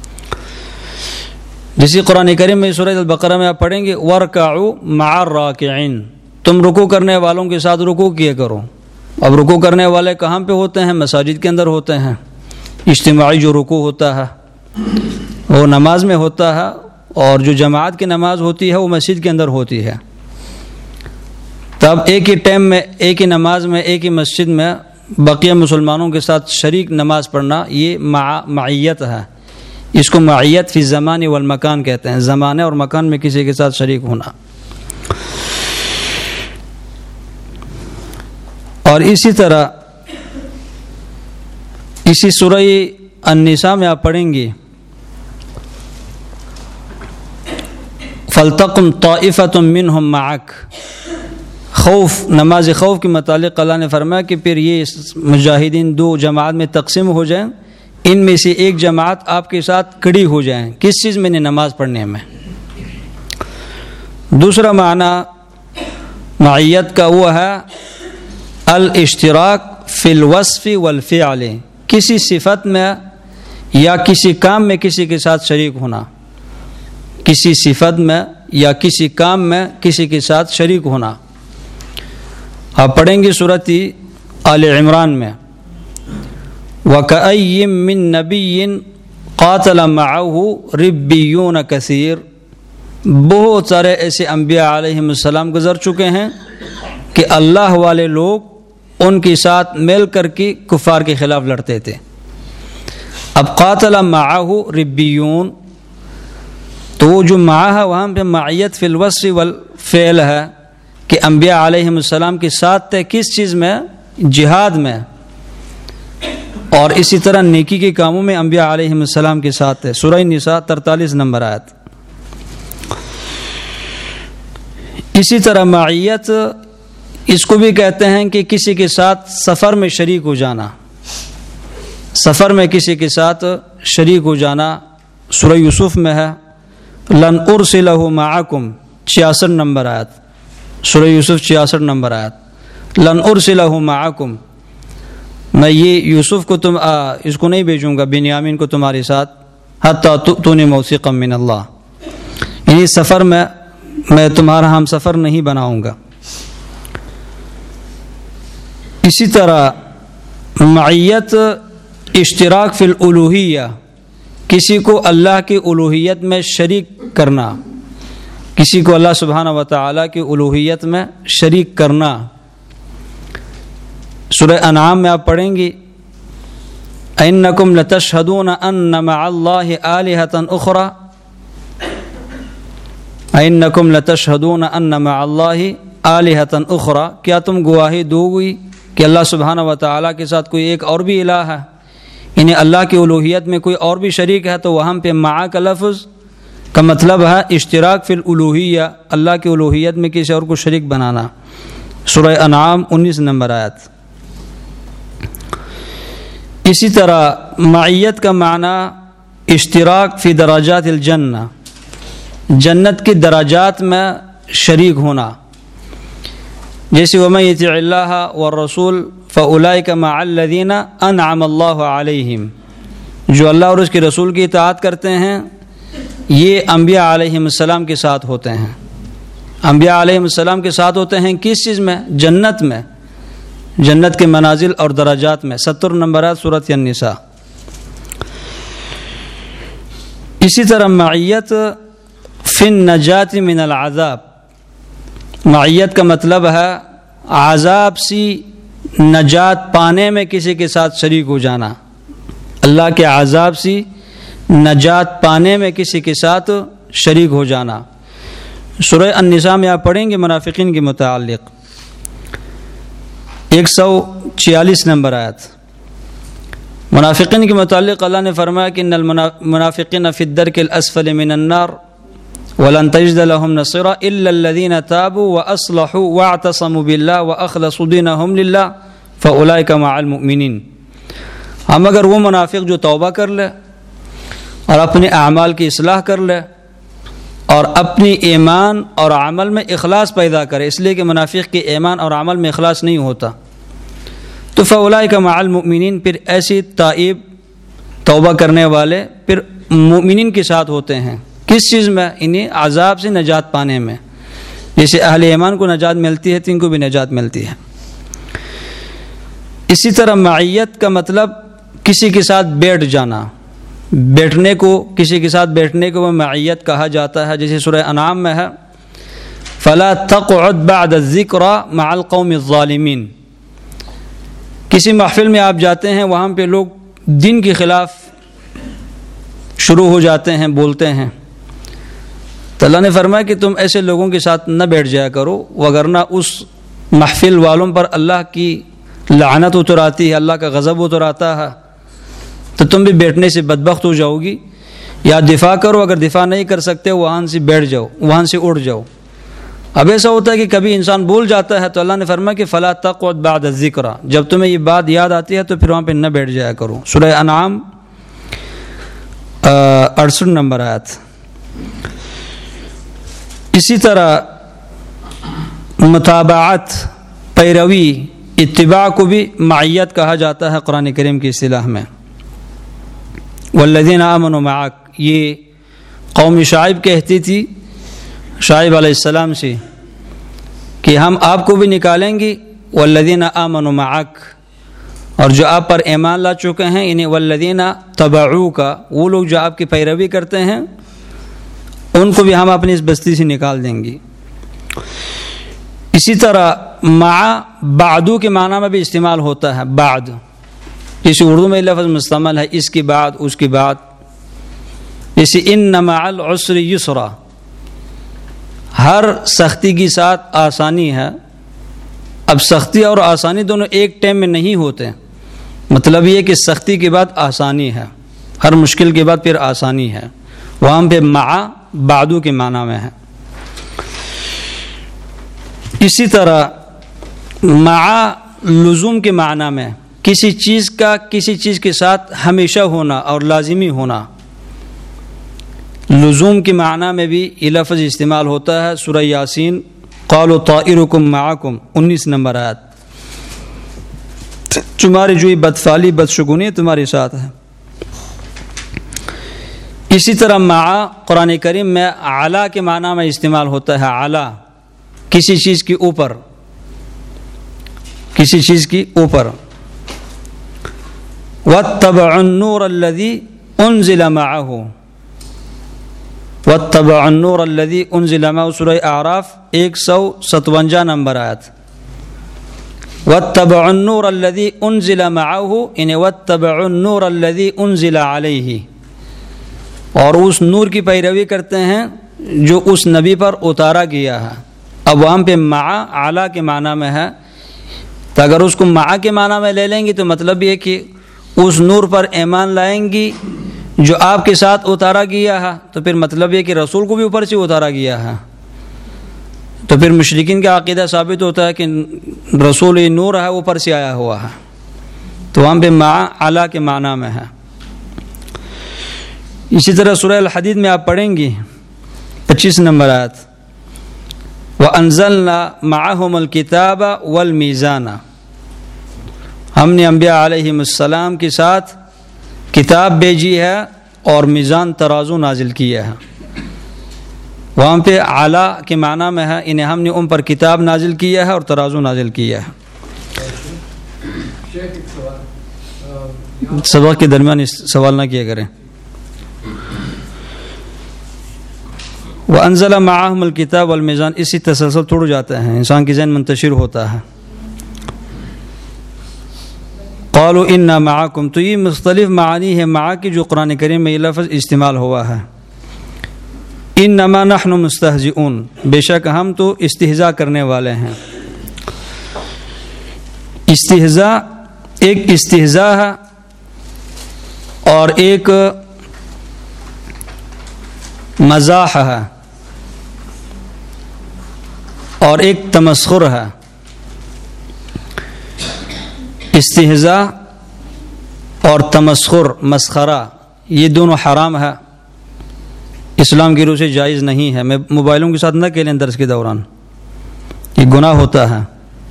جیسے قرآن کریم میں سورۃ البقرہ میں آپ پڑھیں گے وَارْكَعُوا مَعَ الرَّاكِعِينَ، تم رکوع کرنے والوں کے ساتھ رکوع کیا کرو. اب رکوع کرنے والے کہاں پہ ہوتے ہیں؟ مساجد کے اندر ہوتے ہیں. اجتماعی جو رکوع ہوتا ہے وہ نماز میں ہوتا ہے، اور جو جماعت کی نماز ہوتی ہے وہ مسجد کے اندر ہوتی ہے. تب ایک ہی ٹائم میں ایک ہی نماز میں ایک ہی مسجد میں بقیہ مسلمانوں کے ساتھ شریک نماز پڑھنا یہ معیت ہے. اس کو معیت فی الزمان والمکان کہتے ہیں، زمانے اور مکان میں کسی کے ساتھ شریک ہونا. اور اسی طرح اسی سورہ النساء میں آپ پڑھیں گے فَلْتَقُمْ طَائِفَةٌ مِّنْهُمْ مَعَكَ، خوف، نماز خوف کے متعلق اللہ نے فرمایا کہ پھر یہ مجاہدین دو جماعت میں تقسیم ہو جائیں، ان میں سے ایک جماعت آپ کے ساتھ کھڑی ہو جائیں. کس چیز میں؟ نماز پڑھنے میں. دوسرا معنی معیت کا وہ ہے الاشتراک فی الوصف والفعل، کسی صفت میں یا کسی کام میں کسی کے ساتھ شریک ہونا. کسی صفت میں یا کسی کام میں کسی کے ساتھ شریک ہونا. آپ پڑھیں گے سورۃ آل عمران میں وَكَأَيٍّ مِّن نَبِيٍّ قَاتَلَ مَعَهُ رِبِّيُّونَ كَثِيرٌ، بہت سارے ایسے انبیاء علیہم السلام گزر چکے ہیں کہ اللہ والے لوگ ان کے ساتھ مل کر کے کفار کے خلاف لڑتے تھے. اب قاتل معه ربیون، تو وہ جو معاہ وہاں پہ معیت فی الوصف والفعل ہے کہ انبیاء علیہم السلام کے ساتھ تھے. کس چیز میں؟ جہاد میں. اور اسی طرح نیکی کے کاموں میں انبیاء علیہم السلام کے ساتھ تھے. سورہ النساء 43 نمبر آیت. اسی طرح معیت اس کو بھی کہتے ہیں کہ کسی کے ساتھ سفر میں شریک ہو جانا. سفر میں کسی کے ساتھ شریک ہو جانا سورہ یوسف میں ہے لن ارسلہ معکم 66 نمبر آیت. سورہ یوسف 66 نمبر آیت. لن ارسلہ معکم، میں یہ یوسف کو اس کو نہیں بھیجوں گا، بنیامین کو تمہارے ساتھ، حتی تؤتونی موثقا من اللہ، یعنی سفر میں تمہارا ہم سفر نہیں بناؤں گا. اسی طرح معیت اشتراک فی الالوہیہ، کسی کو اللہ کی الوہیت میں شریک کرنا، کسی کو اللہ سبحانہ و تعالیٰ کی الوہیت میں شریک کرنا. سورہ انعام میں آپ پڑھیں گی اَإِنَّكُمْ لَتَشْهَدُونَ أَنَّ مَعَ اللَّهِ آلِهَةً أُخْرَى، اَإِنَّكُمْ لَتَشْهَدُونَ أَنَّ مَعَ اللَّهِ آلِهَةً أُخْرَى، کیا تم گواہی دو گی کہ اللہ سبحانہ و تعالیٰ کے ساتھ کوئی ایک اور بھی الہ ہے، یعنی اللہ کی الوہیت میں کوئی اور بھی شریک ہے. تو وہاں پہ مع کا لفظ کا مطلب ہے اشتراک فی الالوہیہ، اللہ کی الوہیت میں کسی اور کو شریک بنانا. سورہ انعام 19 نمبر آیت. اسی طرح معیت کا معنی اشتراک فی درجات الجنہ، جنت کے درجات میں شریک ہونا. جیسے وَمَن يُطِعِ اللَّهَ وَالرَّسُولَ فَأُولَٰئِكَ مَعَ الَّذِينَ أَنْعَمَ اللَّهُ عَلَيْهِمْ، جو اللہ اور اس کے رسول کی اطاعت کرتے ہیں یہ انبیاء علیہم السلام کے ساتھ ہوتے ہیں. انبیاء علیہم السلام کے ساتھ ہوتے ہیں کس چیز میں؟ جنت میں، جنت کے منازل اور درجات میں. 70 نمبرات سورۃ النساء. اسی طرح معیت فی النجات من العذاب، معیت کا مطلب ہے عذاب سے نجات پانے میں کسی کے ساتھ شریک ہو جانا. اللہ کے عذاب سے نجات پانے میں کسی کے ساتھ شریک ہو جانا۔ سورہ النساء میں آپ پڑھیں گے منافقین کے متعلق 146 نمبر آیت۔ منافقین کے متعلق اللہ نے فرمایا کہ ان المنافقین فی الدرک الاسفل من النار ولن تجد لهم نصيرا الا الذين تابوا واصلحوا واعتصموا بالله واخلصوا دينهم لله فاولئك مع المؤمنين۔ ہم اگر وہ منافق جو توبہ کر لے اور اپنے اعمال کی اصلاح کر لے اور اپنی ایمان اور عمل میں اخلاص پیدا کرے، اس لیے کہ منافق کے ایمان اور عمل میں اخلاص نہیں ہوتا، تو فاولئک مع المؤمنین، پھر ایسی تائب توبہ کرنے والے پھر مومنین کے ساتھ ہوتے ہیں۔ کس چیز میں؟ انہیں عذاب سے نجات پانے میں، جیسے اہل ایمان کو نجات ملتی ہے تو ان کو بھی نجات ملتی ہے۔ اسی طرح معیت کا مطلب کسی کے ساتھ بیٹھ جانا، بیٹھنے کو، کسی کے ساتھ بیٹھنے کو معیت کہا جاتا ہے، جیسے سورہ انعام میں ہے فلا تقعد بعد الذکر مع القوم الظالمین۔ کسی محفل میں آپ جاتے ہیں، وہاں پہ لوگ دین کے خلاف شروع ہو جاتے ہیں، بولتے ہیں، تو اللہ نے فرمایا کہ تم ایسے لوگوں کے ساتھ نہ بیٹھ جایا کرو، وگرنہ اس محفل والوں پر اللہ کی لعنت اتر آتی ہے، اللہ کا غضب اتر آتا ہے، تو تم بھی بیٹھنے سے بدبخت ہو جاؤ گی۔ یا دفاع کرو، اگر دفاع نہیں کر سکتے وہاں سے بیٹھ جاؤ، وہاں سے اٹھ جاؤ۔ اب ایسا ہوتا ہے کہ کبھی انسان بول جاتا ہے، تو اللہ نے فرمایا کہ فلا تقعد بعد الذکر، جب تمہیں یہ بات یاد آتی ہے تو پھر وہاں پہ نہ بیٹھ جایا کرو۔ سورہ انعام 68 نمبر آیت۔ اسی طرح متابعت، پیروی، اتباع کو بھی معیت کہا جاتا ہے قرآن کریم کی اصطلاح میں۔ والذین آمنوا معک، یہ قوم شعیب کہتی تھی شعیب علیہ السلام سے کہ ہم آپ کو بھی نکالیں گے، والذین آمنوا معک، اور جو آپ پر ایمان لا چکے ہیں، انہیں والذین تبعوک، وہ لوگ جو آپ کی پیروی کرتے ہیں ان کو بھی ہم اپنی اس بستی سے نکال دیں گے۔ اسی طرح مع بعدو کے معنی میں بھی استعمال ہوتا ہے، بعد، جیسے اردو میں لفظ مستعمل ہے اس کے بعد، اس کے بعد، جیسے ان مع العسر یسرا، ہر سختی کے ساتھ آسانی ہے۔ اب سختی اور آسانی دونوں ایک ٹائم میں نہیں ہوتے، مطلب یہ کہ سختی کے بعد آسانی ہے، ہر مشکل کے بعد پھر آسانی ہے، وہاں پہ مع بعدو کے معنی میں ہے۔ اسی طرح مع لزوم کے معنی میں کسی چیز کا کسی چیز کے ساتھ ہمیشہ ہونا اور لازمی ہونا، لزوم کے معنی میں بھی یہ لفظ استعمال ہوتا ہے۔ سورہ یاسین قالوا طائرکم معکم 19 نمبر آیت، تمہاری جو بدفعلی بدشگونی تمہارے ساتھ ہے۔ اسی طرح مع قرآن کریم میں اعلیٰ کے معنی میں استعمال ہوتا ہے، اعلیٰ، کسی چیز کے اوپر، کسی چیز کے اوپر۔ واتبعوا النور الذی انزل معه، واتبعوا النور الذی انزل معه، سورہ اعراف 157 نمبر آیت۔ واتبعوا النور الذی انزل معه، یعنی واتبعوا النور الذی انزل علیہ، اور اس نور کی پیروی کرتے ہیں جو اس نبی پر اتارا گیا ہے۔ اب وہاں پہ مع اعلیٰ کے معنی میں ہے، تو اگر اس کو مع کے معنی میں لے لیں گے تو مطلب یہ کہ اس نور پر ایمان لائیں گی جو آپ کے ساتھ اتارا گیا ہے، تو پھر مطلب یہ کہ رسول کو بھی اوپر سے اتارا گیا ہے، تو پھر مشرکین کا عقیدہ ثابت ہوتا ہے کہ رسول نور ہے، اوپر سے آیا ہوا ہے، تو وہاں پہ مع اعلیٰ کے معنی میں ہے۔ اسی طرح سورہ الحدید میں آپ پڑھیں گے 25 نمبر آیت، وَأَنزَلْنَا مَعَهُمُ الْكِتَابَ وَالْمِيزَانَ، ہم نے انبیاء علیہم السلام کے ساتھ کتاب بھیجی ہے اور میزان ترازو نازل کیا ہے۔ وہاں پہ اعلیٰ کے معنی میں ہے، انہیں ہم نے ان پر کتاب نازل کیا ہے اور ترازو نازل کیا ہے۔ سبق کے درمیان سوال نہ کیا کریں۔ وَأَنزَلَ مَعَهُمُ الْكِتَابَ وَالْمِيزَانَ، اسی تسلسل توڑ جاتا ہے، انسان کی ذہن منتشر ہوتا ہے۔ قالوا انا معکم، تو یہ مختلف معانی ہے مع کی جو قرآن کریم میں یہ لفظ استعمال ہوا ہے. انما نحن مستہزئون، بے شک ہم تو استہزاء کرنے والے ہیں. استہزاء ایک استہزاء ہے اور ایک مزاح ہے اور ایک تمسخر ہے. استہزاء اور تمسخر، مسخرہ، یہ دونوں حرام ہے، اسلام کی روح سے جائز نہیں ہے. میں موبائلوں کے ساتھ نہ کھیلیں درس کے دوران، یہ گناہ ہوتا ہے.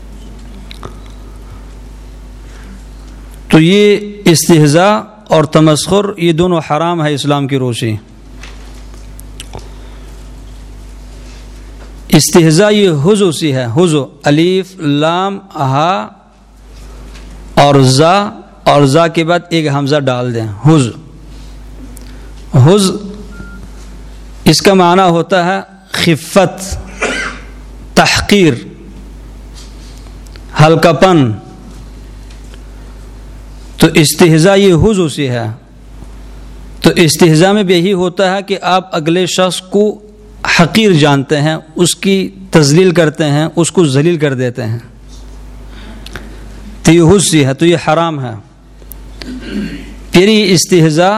تو یہ استہزاء اور تمسخر یہ دونوں حرام ہے اسلام کی روح سے. استہزاء یہ حزو سی ہے، حزو، الف لام ہا اور زا کے بعد ایک حمزہ ڈال دیں، حز. حز اس کا معنی ہوتا ہے خفت، تحقیر، ہلکا پن. تو استہزاء یہ حزو سی ہے. تو استہزاء میں بھی یہی ہوتا ہے کہ آپ اگلے شخص کو حقیر جانتے ہیں، اس کی تذلیل کرتے ہیں، اس کو ذلیل کر دیتے ہیں. تو یہ حز سی ہے، تو یہ حرام ہے. پھر یہ استہزاء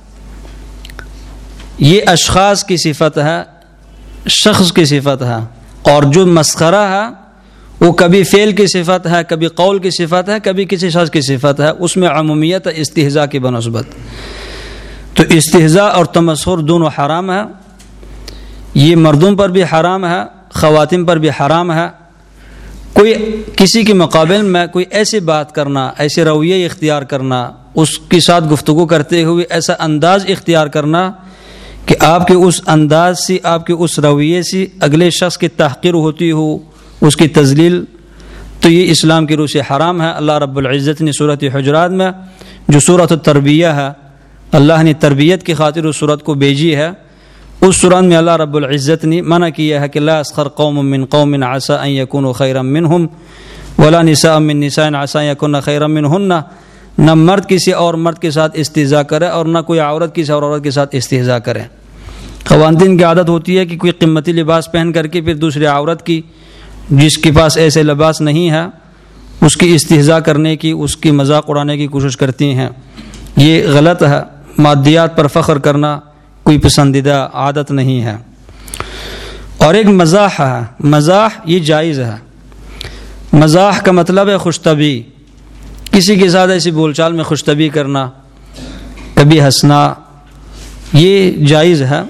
یہ اشخاص کی صفت ہے، شخص کی صفت ہے. اور جو مسخرہ ہے وہ کبھی فعل کی صفت ہے، کبھی قول کی صفت ہے، کبھی کسی شخص کی صفت ہے. اس میں عمومیت ہے استہزاء کی بنسبت. تو استہزاء اور تمسخر دونوں حرام ہے. یہ مردوں پر بھی حرام ہے، خواتین پر بھی حرام ہے. کوئی کسی کے مقابل میں کوئی ایسی بات کرنا، ایسے رویے اختیار کرنا، اس کے ساتھ گفتگو کرتے ہوئے ایسا انداز اختیار کرنا کہ آپ کے اس انداز سے، آپ کے اس رویے سے اگلے شخص کی تحقیر ہوتی ہو، اس کی تذلیل، تو یہ اسلام کی روح سے حرام ہے. اللہ رب العزت نے سورۃ حجرات میں جو سورۃ التربیہ ہے، اللہ نے تربیت کی خاطر اس سورت کو بھیجی ہے. اس سورت میں اللہ رب العزت نے منع کیا ہے کہ لا اسخر قوم من قوم عسى ان يكونوا خيرا منهم ولا نساء من نساء عسى ان يكون خيرا منهن. نہ مرد کسی اور مرد کے ساتھ استہزاء کرے اور نہ کوئی عورت کسی اور عورت کے ساتھ استہزاء کرے. خواتین کی عادت ہوتی ہے کہ کوئی قیمتی لباس پہن کر کے پھر دوسری عورت کی جس کے پاس ایسے لباس نہیں ہے اس کی استہزاء کرنے کی، اس کی مذاق اڑانے کی کوشش کرتی ہیں. یہ غلط ہے. مادیات پر فخر کرنا کوئی پسندیدہ عادت نہیں ہے. اور ایک مزاح ہے، مزاح یہ جائز ہے. مزاح کا مطلب ہے خوش طبعی، کسی کے ساتھ ایسی بول چال میں خوش طبعی کرنا، کبھی ہنسنا، یہ جائز ہے.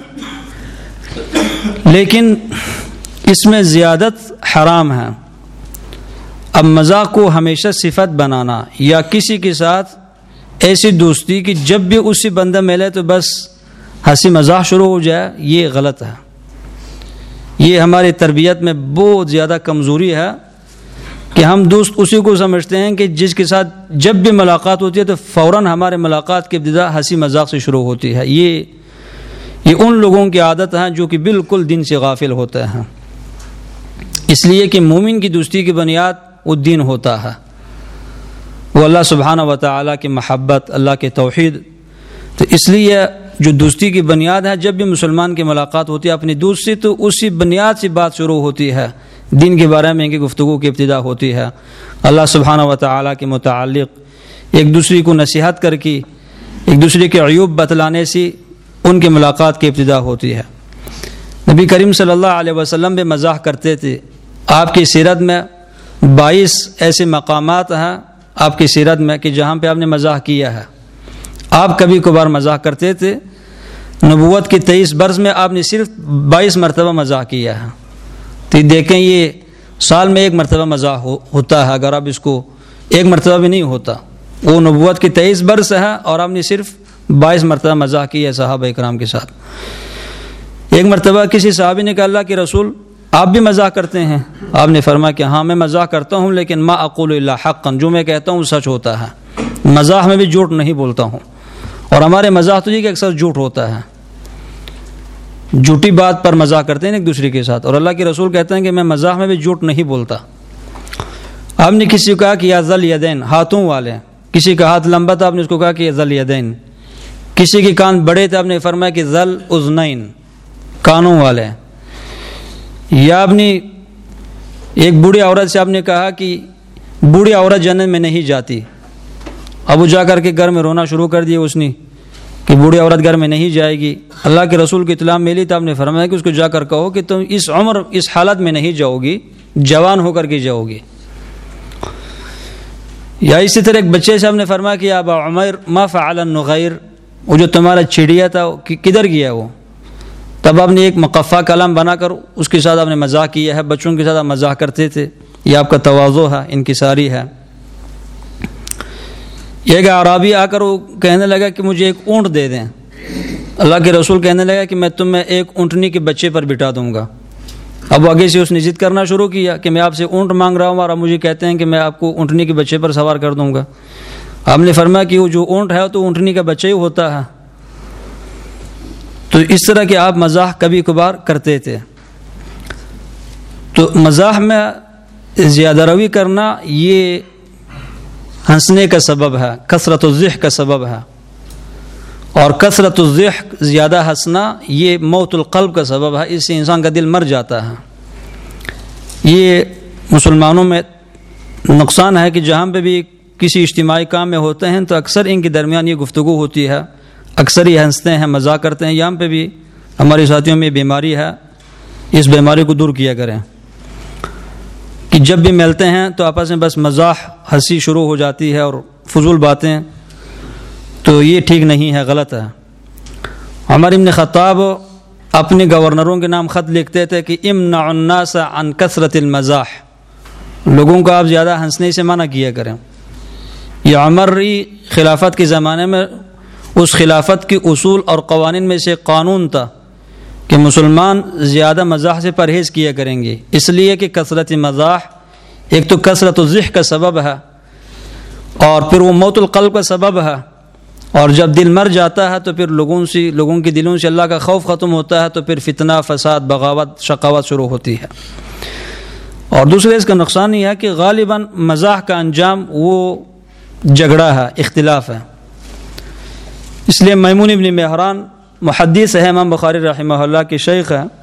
لیکن اس میں زیادت حرام ہے. اب مزاح کو ہمیشہ صفت بنانا یا کسی کے ساتھ ایسی دوستی کہ جب بھی اسی بندہ ملے تو بس ہنسی مزاح شروع ہو جائے، یہ غلط ہے. یہ ہماری تربیت میں بہت زیادہ کمزوری ہے کہ ہم دوست اسی کو سمجھتے ہیں کہ جس کے ساتھ جب بھی ملاقات ہوتی ہے تو فوراً ہمارے ملاقات کی ابتدا ہنسی مذاق سے شروع ہوتی ہے. یہ ان لوگوں کی عادت ہے جو کہ بالکل دین سے غافل ہوتے ہیں. اس لیے کہ مومن کی دوستی کی بنیاد وہ دین ہوتا ہے، وہ اللہ سبحانہ و تعالیٰ کی محبت، اللہ کے توحید. تو اس لیے جو دوستی کی بنیاد ہے، جب بھی مسلمان کی ملاقات ہوتی ہے اپنی دوست سے تو اسی بنیاد سے بات شروع ہوتی ہے، دین کے بارے میں ان کی گفتگو کی ابتدا ہوتی ہے. اللہ سبحانہ و تعالیٰ کے متعلق ایک دوسرے کو نصیحت کر کے، ایک دوسرے کے عیوب بتلانے سے ان کی ملاقات کی ابتدا ہوتی ہے. نبی کریم صلی اللہ علیہ وسلم بھی مزاح کرتے تھے. آپ کی سیرت میں 22 ایسے مقامات ہیں آپ کی سیرت میں کہ جہاں پہ آپ نے مزاح کیا ہے. آپ کبھی کبھار مزاح کرتے تھے. نبوت کے 23 برس میں آپ نے صرف 22 مرتبہ مزاح کیا ہے. تو دیکھیں یہ سال میں ایک مرتبہ مزاح ہوتا ہے. اگر آپ اس کو ایک مرتبہ بھی نہیں ہوتا، وہ نبوت کے 23 برس ہے اور آپ نے صرف 22 مرتبہ مزاح کی ہے صحابہ اکرام کے ساتھ. ایک مرتبہ کسی صحابی نے کہا اللہ کے رسول آپ بھی مزاح کرتے ہیں؟ آپ نے فرمایا کہ ہاں میں مزاح کرتا ہوں، لیکن ما اقول الا حقا، جو میں کہتا ہوں سچ ہوتا ہے. مزاح میں بھی جھوٹ نہیں بولتا ہوں. اور ہمارے مزاح تو یہ کہ اکثر جھوٹ ہوتا ہے، جھوٹی بات پر مزاح کرتے ہیں ایک دوسرے کے ساتھ. اور اللہ کے رسول کہتے ہیں کہ میں مزاح میں بھی جھوٹ نہیں بولتا. آپ نے کسی کو کہا کہ یا ذل یدین، ہاتھوں والے، کسی کا ہاتھ لمبا تھا آپ نے اس کو کہا کہ ذل یدین، کسی کے کان بڑے تھے آپ نے فرمایا کہ ذل اذنین، کانوں والے، یا آپ نے ایک بوڑھی عورت سے آپ نے کہا کہ بوڑھی عورت جنت میں نہیں جاتی، اب وہ جا کر کے گھر میں رونا شروع کر دیا اس نے کہ بوڑھی عورت گھر میں نہیں جائے گی۔ اللہ کے رسول کی اطلاع ملی تو آپ نے فرمایا کہ اس کو جا کر کہو کہ تم اس عمر اس حالت میں نہیں جاؤ گی، جوان ہو کر کے جاؤ گی۔ یا اسی طرح ایک بچے سے آپ نے فرمایا کہ ابا عمیر ما فعل النغیر، وہ جو تمہارا چڑیا تھا کدھر گیا وہ؟ تب آپ نے ایک مقفع کلام بنا کر اس کے ساتھ آپ نے مزاح کیا ہے، بچوں کے ساتھ آپ مزاح کرتے تھے، یہ آپ کا تواضع ہے، انکساری ہے۔ ایک اعرابی آ کر وہ کہنے لگا کہ مجھے ایک اونٹ دے دیں، اللہ کے رسول کہنے لگا کہ میں تمہیں ایک اونٹنی کے بچے پر بٹھا دوں گا۔ اب آگے سے اس نے ضد کرنا شروع کیا کہ میں آپ سے اونٹ مانگ رہا ہوں اور آپ مجھے کہتے ہیں کہ میں آپ کو اونٹنی کے بچے پر سوار کر دوں گا۔ آپ نے فرمایا کہ وہ جو اونٹ ہے تو اونٹنی کا بچہ ہی ہوتا ہے۔ تو اس طرح کے آپ مزاح کبھی کبھار کرتے تھے۔ تو مزاح میں زیادہ روی کرنا یہ ہنسنے کا سبب ہے، کثرت الضحک کا سبب ہے، اور کثرت الضحک زیادہ ہنسنا یہ موت القلب کا سبب ہے، اس سے انسان کا دل مر جاتا ہے۔ یہ مسلمانوں میں نقصان ہے کہ جہاں پہ بھی کسی اجتماعی کام میں ہوتے ہیں تو اکثر ان کے درمیان یہ گفتگو ہوتی ہے، اکثر یہ ہنستے ہیں، مذاق کرتے ہیں۔ یہاں پہ بھی ہمارے ساتھیوں میں بیماری ہے، اس بیماری کو دور کیا کریں کہ جب بھی ملتے ہیں تو آپس میں بس مزاح ہنسی شروع ہو جاتی ہے اور فضول باتیں، تو یہ ٹھیک نہیں ہے، غلط ہے۔ عمر بن خطاب اپنے گورنروں کے نام خط لکھتے تھے کہ امنع الناس عن کثرت المزاح، لوگوں کو آپ زیادہ ہنسنے سے منع کیا کریں۔ یہ عمری خلافت کے زمانے میں اس خلافت کے اصول اور قوانین میں سے قانون تھا کہ مسلمان زیادہ مزاح سے پرہیز کیا کریں گے، اس لیے کہ کثرت مزاح ایک تو کثرت الضحک کا سبب ہے اور پھر وہ موت القلب کا سبب ہے، اور جب دل مر جاتا ہے تو پھر لوگوں کے دلوں سے اللہ کا خوف ختم ہوتا ہے، تو پھر فتنہ، فساد، بغاوت، شقاوت شروع ہوتی ہے۔ اور دوسرے اس کا نقصان یہ ہے کہ غالباً مزاح کا انجام وہ جھگڑا ہے، اختلاف ہے۔ اس لیے میمون ابن مہران محدث ہے، امام بخاری رحمہ اللہ کے شیخ ہیں،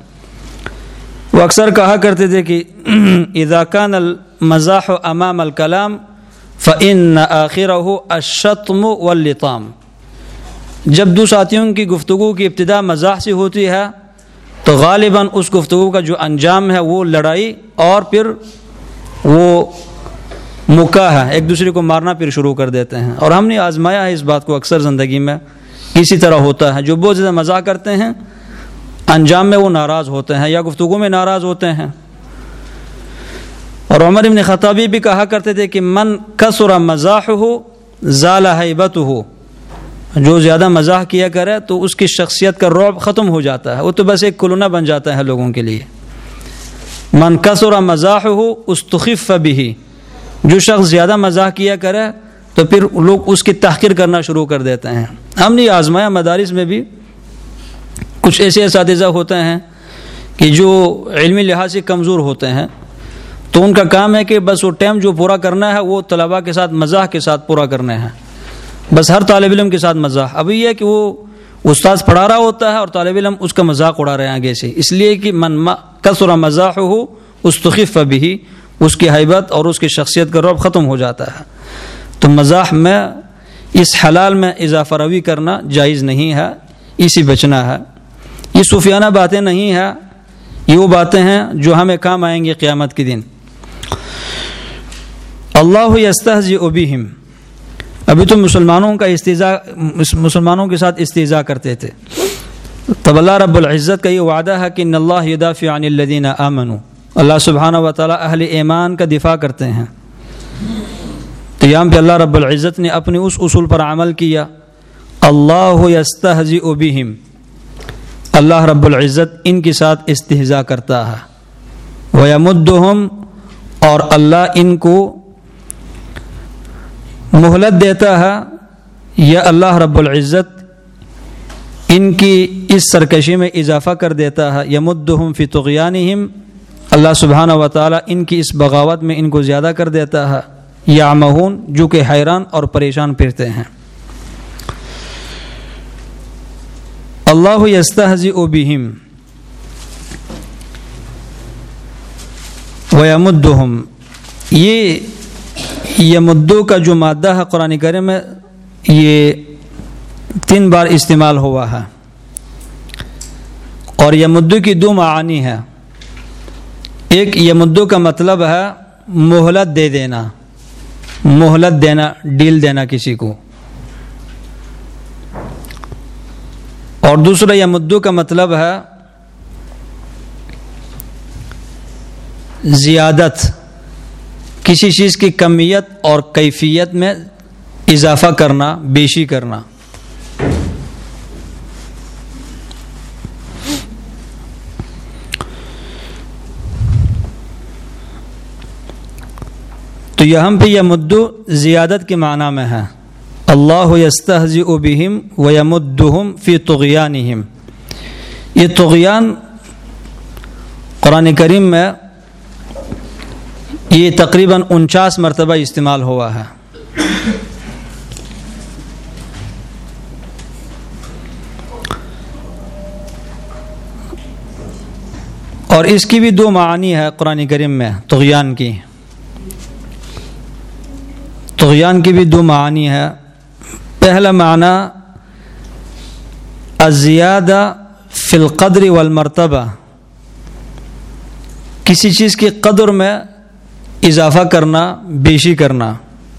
وہ اکثر کہا کرتے تھے کہ اذا كان المزاح امام الکلام فإن آخرہ الشتم واللطام، جب دو ساتھیوں کی گفتگو کی ابتدا مزاح سے ہوتی ہے تو غالباً اس گفتگو کا جو انجام ہے وہ لڑائی اور پھر وہ مکہ ہے، ایک دوسرے کو مارنا پھر شروع کر دیتے ہیں۔ اور ہم نے آزمایا ہے اس بات کو، اکثر زندگی میں اسی طرح ہوتا ہے، جو بہت زیادہ مزاح کرتے ہیں انجام میں وہ ناراض ہوتے ہیں یا گفتگو میں ناراض ہوتے ہیں۔ اور عمر بن خطاب بھی کہا کرتے تھے کہ من کثر مزاحہ زال ہیبتہ، جو زیادہ مزاح کیا کرے تو اس کی شخصیت کا رعب ختم ہو جاتا ہے، وہ تو بس ایک کلونہ بن جاتا ہے لوگوں کے لیے۔ من کثر مزاحہ استخف بہ، جو شخص زیادہ مزاح کیا کرے تو پھر لوگ اس کی تحقیر کرنا شروع کر دیتے ہیں۔ ہم نے آزمایا، مدارس میں بھی کچھ ایسے اساتذہ ہوتے ہیں کہ جو علمی لحاظ سے کمزور ہوتے ہیں، تو ان کا کام ہے کہ بس وہ ٹائم جو پورا کرنا ہے وہ طلباء کے ساتھ مزاح کے ساتھ پورا کرنا ہے، بس ہر طالب علم کے ساتھ مزاح۔ ابھی یہ کہ وہ استاذ پڑھا رہا ہوتا ہے اور طالب علم اس کا مذاق اڑا رہے ہیں آگے سے، اس لیے کہ من کثر مزاحہ استخف بہ، اس کی ہیبت اور اس کی شخصیت کا رعب ختم ہو جاتا ہے۔ تو مزاح میں اس حلال میں اضافہ روی کرنا جائز نہیں ہے، اسی بچنا ہے۔ یہ صوفیانہ باتیں نہیں ہیں، یہ وہ باتیں ہیں جو ہمیں کام آئیں گے قیامت کے دن۔ اللہ یستہزئ بہم، ابھی تو مسلمانوں کے ساتھ استہزاء کرتے تھے، تب اللہ رب العزت کا یہ وعدہ ہے کہ ان اللہ یدافع عن الذین آمنوا، اللہ سبحانہ و تعالی اہل ایمان کا دفاع کرتے ہیں۔ تو یہاں پہ اللہ رب العزت نے اپنے اس اصول پر عمل کیا، اللہ یستہزئ بہم، اللہ رب العزت ان کے ساتھ استہزاء کرتا ہے، ویمدہم، اور اللہ ان کو مہلت دیتا ہے، یا اللہ رب العزت ان کی اس سرکشی میں اضافہ کر دیتا ہے، یمدہم فی طغیانہم، اللہ سبحانہ و تعالی ان کی اس بغاوت میں ان کو زیادہ کر دیتا ہے، یعمہون جو کہ حیران اور پریشان پھرتے ہیں۔ اللہ یستہزئ بہم ویمدہم، یہ یمدو کا جو مادہ ہے قرآن کریم میں یہ 3 بار استعمال ہوا ہے، اور یمدو کی 2 معانی ہے۔ ایک یمدو کا مطلب ہے مہلت دے دینا، مہلت دینا، ڈیل دینا کسی کو، اور دوسرا یمدو کا مطلب ہے زیادت، کسی چیز کی کمیت اور کیفیت میں اضافہ کرنا، بیشی کرنا۔ تو یہاں پہ یمدو زیادت کے معنی میں ہے، اللہ یستہزئ بہم ویمدہم فی طغیانہم۔ یہ طغیان قرآن کریم میں یہ تقریباً 49 مرتبہ استعمال ہوا ہے۔ اور اس کی بھی 2 معانی ہے قرآن کریم میں، طغیان کی بھی 2 معانی ہے۔ پہلا معنی الزیادہ فی القدر والمرتبہ، کسی چیز کی قدر میں اضافہ کرنا، بیشی کرنا۔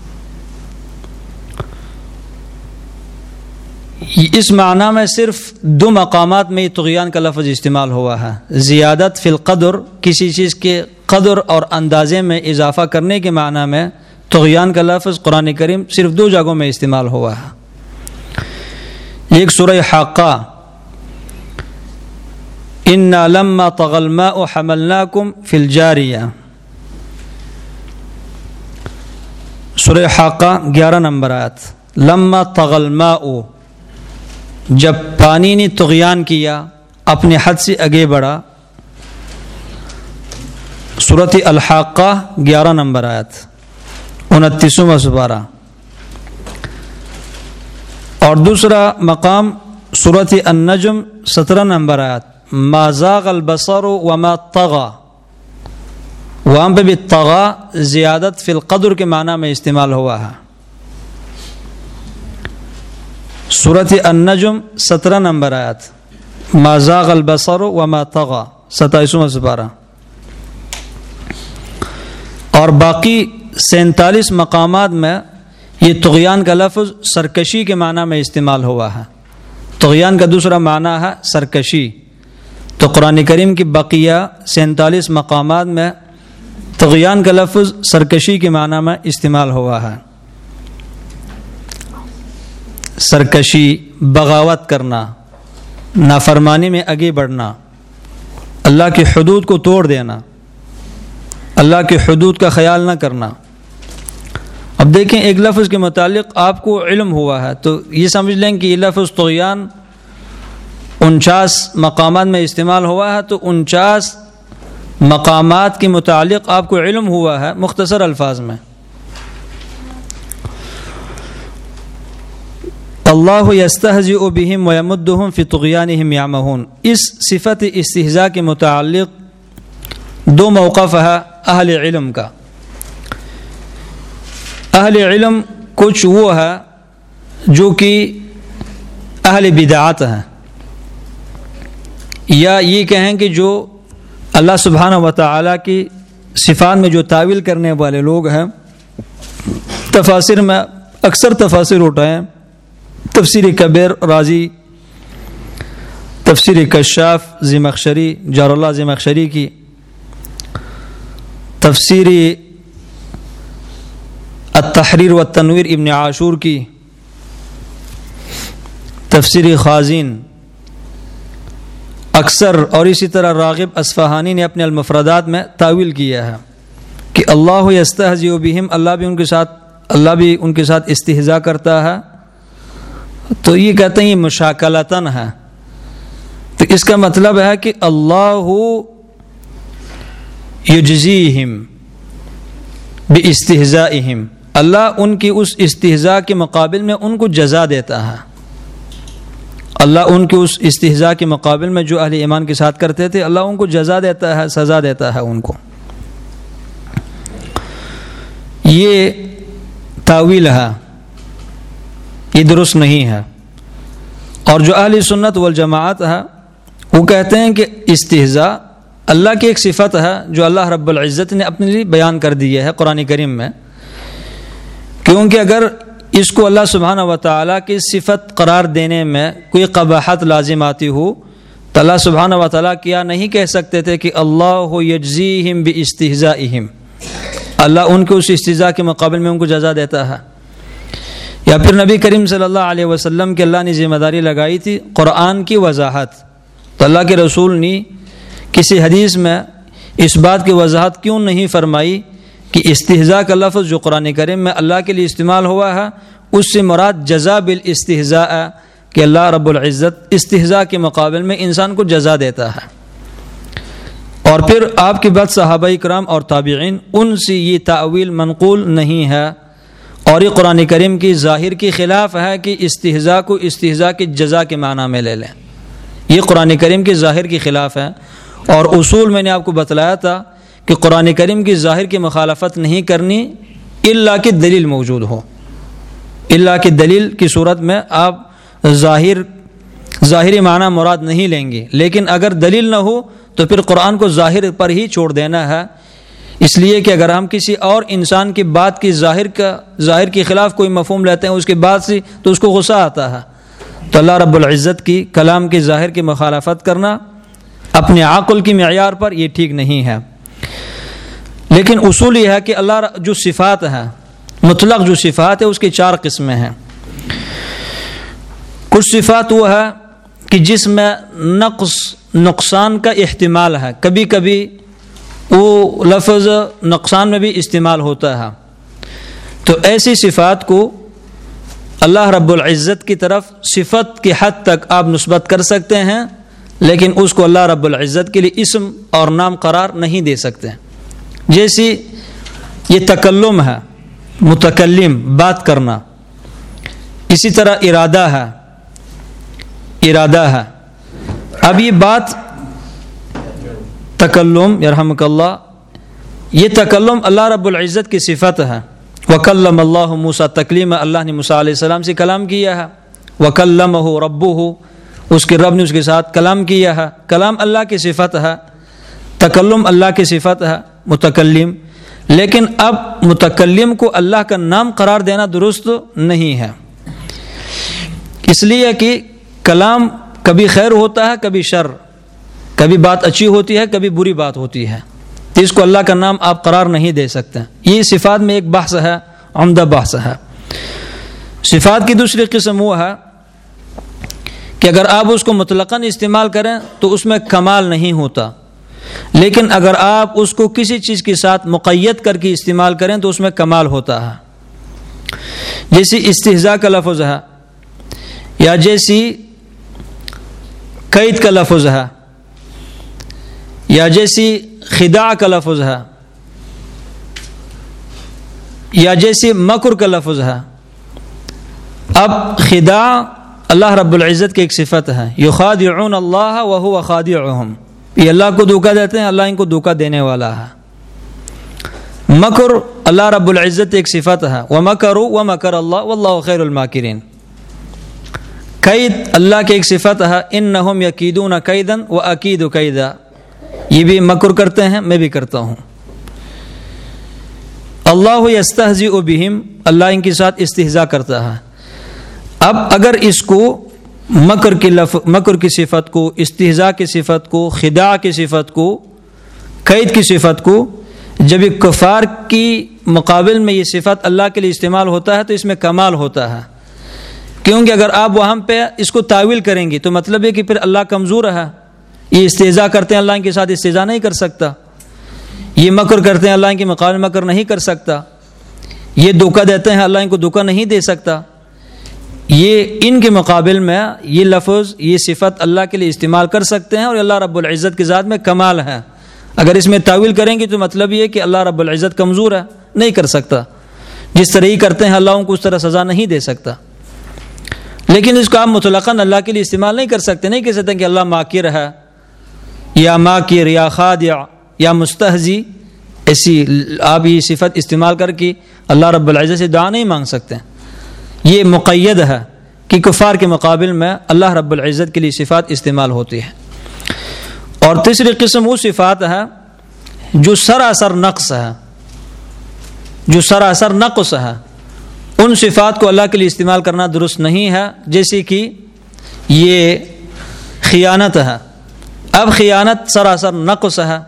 اس معنی میں صرف 2 مقامات میں یہ طغیان کا لفظ استعمال ہوا ہے۔ زیادت فی القدر، کسی چیز کے قدر اور اندازے میں اضافہ کرنے کے معنی میں طغیان کا لفظ قرآن کریم صرف 2 جگہوں میں استعمال ہوا ہے۔ ایک سورہ حاقہ اِنَّا لَمَّا طَغَى الْمَاءُ حَمَلْنَاكُمْ فِي الْجَارِيَةِ، سورہ حاقہ 11 نمبر آیت۔ لَمَّا طَغَى الْمَاءُ، جب پانی نے طغیان کیا، اپنے حد سے آگے بڑھا۔ سورۃ الحاقہ 11 نمبر آیت، 29واں سپارہ۔ اور دوسرا مقام سورۃ النجم 17 نمبر آیت، ما زاغ البصر وما طغى، وہاں پہ بھی طغى زیادت فی القدر کے معنی میں استعمال ہوا ہے۔ سورۃ النجم 17 نمبر آیت، ما زاغ البصر وما طغى، 27واں سپارہ۔ اور باقی 47 مقامات میں یہ طغیان کا لفظ سرکشی کے معنی میں استعمال ہوا ہے۔ طغیان کا دوسرا معنی ہے سرکشی، تو قرآن کریم کی بقیہ 47 مقامات میں طغیان کا لفظ سرکشی کے معنی میں استعمال ہوا ہے۔ سرکشی، بغاوت کرنا، نافرمانی میں آگے بڑھنا، اللہ کی حدود کو توڑ دینا، اللہ کی حدود کا خیال نہ کرنا۔ اب دیکھیں ایک لفظ کے متعلق آپ کو علم ہوا ہے تو یہ سمجھ لیں کہ یہ لفظ طغیان 49 مقامات میں استعمال ہوا ہے، تو 49 مقامات کے متعلق آپ کو علم ہوا ہے مختصر الفاظ میں۔ اللہ یستہزئ بہم ویمدہم فی طغیانہم یعمہون، اس صفت استہزاء کے متعلق 2 موقف ہے اہل علم کا۔ اہل علم کچھ وہ ہے جو کہ اہل بدعات ہیں، یا یہ کہیں کہ جو اللہ سبحانہ و تعالیٰ کی صفات میں جو تعویل کرنے والے لوگ ہیں۔ تفاسیر میں اکثر تفاسیر اٹھائیں، تفسیر کبیر رازی، تفسیر کشاف زمخشری، جار اللہ زمخشری کی، تفسیر التحریر والتنویر ابن عاشور کی، تفسیر خازین اکثر، اور اسی طرح راغب اصفہانی نے اپنے المفردات میں تعویل کیا ہے کہ اللہ یستہزئ بہم، اللہ بھی ان کے ساتھ استہزاء کرتا ہے، تو یہ کہتے ہیں یہ مشاکلتاً ہے، تو اس کا مطلب ہے کہ اللہ یجزیہم، باستہزائہم، اللہ ان کی اس استہزاء کے مقابل میں ان کو جزا دیتا ہے۔ اللہ ان کے اس استہزاء کے مقابل میں جو اہل ایمان کے ساتھ کرتے تھے، اللہ ان کو جزا دیتا ہے، سزا دیتا ہے ان کو۔ یہ تاویل ہے، یہ درست نہیں ہے۔ اور جو اہل سنت والجماعت ہے وہ کہتے ہیں کہ استہزاء اللہ کی ایک صفت ہے جو اللہ رب العزت نے اپنے لیے بیان کر دی ہے قرآن کریم میں، کیونکہ اگر اس کو اللہ سبحانہ و تعالیٰ کی صفت قرار دینے میں کوئی قباحت لازم آتی ہو تو اللہ سبحانہ و تعالیٰ کیا نہیں کہہ سکتے تھے کہ اللہ یجزیہم باستہزائہم، اللہ ان کو اس استہزاء کے مقابل میں ان کو جزا دیتا ہے۔ یا پھر نبی کریم صلی اللہ علیہ وسلم کے اللہ نے ذمہ داری لگائی تھی قرآن کی وضاحت، تو اللہ کے رسول نے کسی حدیث میں اس بات کی وضاحت کیوں نہیں فرمائی کہ استہزاء کا لفظ جو قرآن کریم میں اللہ کے لیے استعمال ہوا ہے اس سے مراد جزا بالاستہزاء، کہ اللہ رب العزت استہزاء کے مقابل میں انسان کو جزا دیتا ہے۔ اور پھر آپ کے بعد صحابہ کرام اور تابعین، ان سے یہ تأویل منقول نہیں ہے، اور یہ قرآن کریم کی ظاہر کے خلاف ہے کہ استہزاء کو استہزاء کی جزا کے معنی میں لے لیں، یہ قرآن کریم کی ظاہر کے خلاف ہے۔ اور اصول میں نے آپ کو بتلایا تھا کہ قرآن کریم کی ظاہر کی مخالفت نہیں کرنی الا کہ دلیل موجود ہو، الا کہ دلیل کی صورت میں آپ ظاہری معنی مراد نہیں لیں گے، لیکن اگر دلیل نہ ہو تو پھر قرآن کو ظاہر پر ہی چھوڑ دینا ہے۔ اس لیے کہ اگر ہم کسی اور انسان کی بات کی ظاہر کے خلاف کوئی مفہوم لیتے ہیں اس کے بعد سے تو اس کو غصہ آتا ہے، تو اللہ رب العزت کی کلام کی ظاہر کی مخالفت کرنا اپنے عقل کی معیار پر یہ ٹھیک نہیں ہے۔ لیکن اصول یہ ہے کہ اللہ جو صفات ہے، مطلق جو صفات ہے، اس کی 4 قسمیں ہیں۔ کچھ صفات وہ ہے کہ جس میں نقصان کا احتمال ہے، کبھی کبھی وہ لفظ نقصان میں بھی استعمال ہوتا ہے، تو ایسی صفات کو اللہ رب العزت کی طرف صفت کی حد تک آپ نسبت کر سکتے ہیں، لیکن اس کو اللہ رب العزت کے لیے اسم اور نام قرار نہیں دے سکتے۔ جیسی یہ تکلم ہے، متکلم بات کرنا، اسی طرح ارادہ ہے۔ اب یہ بات تکلم، یرحمک اللہ، یہ تکلم اللہ رب العزت کی صفت ہے۔ وکلم اللہ موسیٰ تکلیما، اللہ نے موسیٰ علیہ السلام سے کلام کیا ہے۔ وکلمہ ربہ، اس کے رب نے اس کے ساتھ کلام کیا ہے۔ کلام اللہ کی صفت ہے، تکلم اللہ کی صفت ہے، متکلم۔ لیکن اب متکلم کو اللہ کا نام قرار دینا درست نہیں ہے، اس لیے کہ کلام کبھی خیر ہوتا ہے، کبھی شر، کبھی بات اچھی ہوتی ہے، کبھی بری بات ہوتی ہے، تو اس کو اللہ کا نام آپ قرار نہیں دے سکتے۔ یہ صفات میں ایک بحث ہے، عمدہ بحث ہے۔ صفات کی دوسری قسم وہ ہے کہ اگر آپ اس کو مطلقاً استعمال کریں تو اس میں کمال نہیں ہوتا، لیکن اگر آپ اس کو کسی چیز کے ساتھ مقید کر کے استعمال کریں تو اس میں کمال ہوتا ہے۔ جیسی استہزاء کا لفظ ہے، یا جیسی قید کا لفظ ہے، یا جیسی خداع کا لفظ ہے، یا جیسی مکر کا لفظ ہے۔ اب خداع اللہ رب العزت کی ایک صفت ہے، یخادعون اللہ وہو خادعہم، یہ اللہ کو دھوکہ دیتے ہیں، اللہ ان کو دھوکہ دینے والا ہے۔ مکر اللہ رب العزت ایک صفت ہے، ومکروا ومکر اللہ واللہ خیر الماکرین۔ قید اللہ کی ایک صفت ہے، انہم یکیدون کیدا واکید کیدا، یہ بھی مکر کرتے ہیں، میں بھی کرتا ہوں۔ اللہ یستہزئ بہم، اللہ ان کے ساتھ استہزاء کرتا ہے۔ اب اگر اس کو مکر کی صفت کو، استہزاء کی صفت کو، خداع کی صفت کو، قید کی صفت کو، جب ایک کفار کی مقابل میں یہ صفت اللہ کے لیے استعمال ہوتا ہے تو اس میں کمال ہوتا ہے، کیونکہ اگر آپ وہاں پہ اس کو تعویل کریں گے تو مطلب ہے کہ پھر اللہ کمزور ہے، یہ استہزاء کرتے ہیں، اللہ ان کے ساتھ استہزاء نہیں کر سکتا، یہ مکر کرتے ہیں، اللہ ان کے مقابل مکر نہیں کر سکتا، یہ دھوکہ دیتے ہیں، اللہ ان کو دھوکہ نہیں دے سکتا۔ یہ ان کے مقابل میں یہ لفظ، یہ صفت اللہ کے لیے استعمال کر سکتے ہیں، اور اللہ رب العزت کی ذات میں کمال ہے۔ اگر اس میں تعویل کریں گے تو مطلب یہ کہ اللہ رب العزت کمزور ہے، نہیں کر سکتا، جس طرح ہی کرتے ہیں اللہ ان کو اس طرح سزا نہیں دے سکتا، لیکن اس کو آپ مطلقاً اللہ کے لیے استعمال نہیں کر سکتے، نہیں کہہ سکتے کہ اللہ ماکر ہے یا ماکر یا خادع یا مستہزی، ایسی آپ یہ صفت استعمال کر کے اللہ رب العزت سے دعا نہیں مانگ سکتے۔ یہ مقید ہے کہ کفار کے مقابل میں اللہ رب العزت کے لیے صفات استعمال ہوتی ہے۔ اور تیسری قسم وہ صفات ہے جو سراسر نقص ہے، جو سراسر نقص ہے، ان صفات کو اللہ کے لیے استعمال کرنا درست نہیں ہے، جیسے کہ یہ خیانت ہے۔ اب خیانت سراسر نقص ہے۔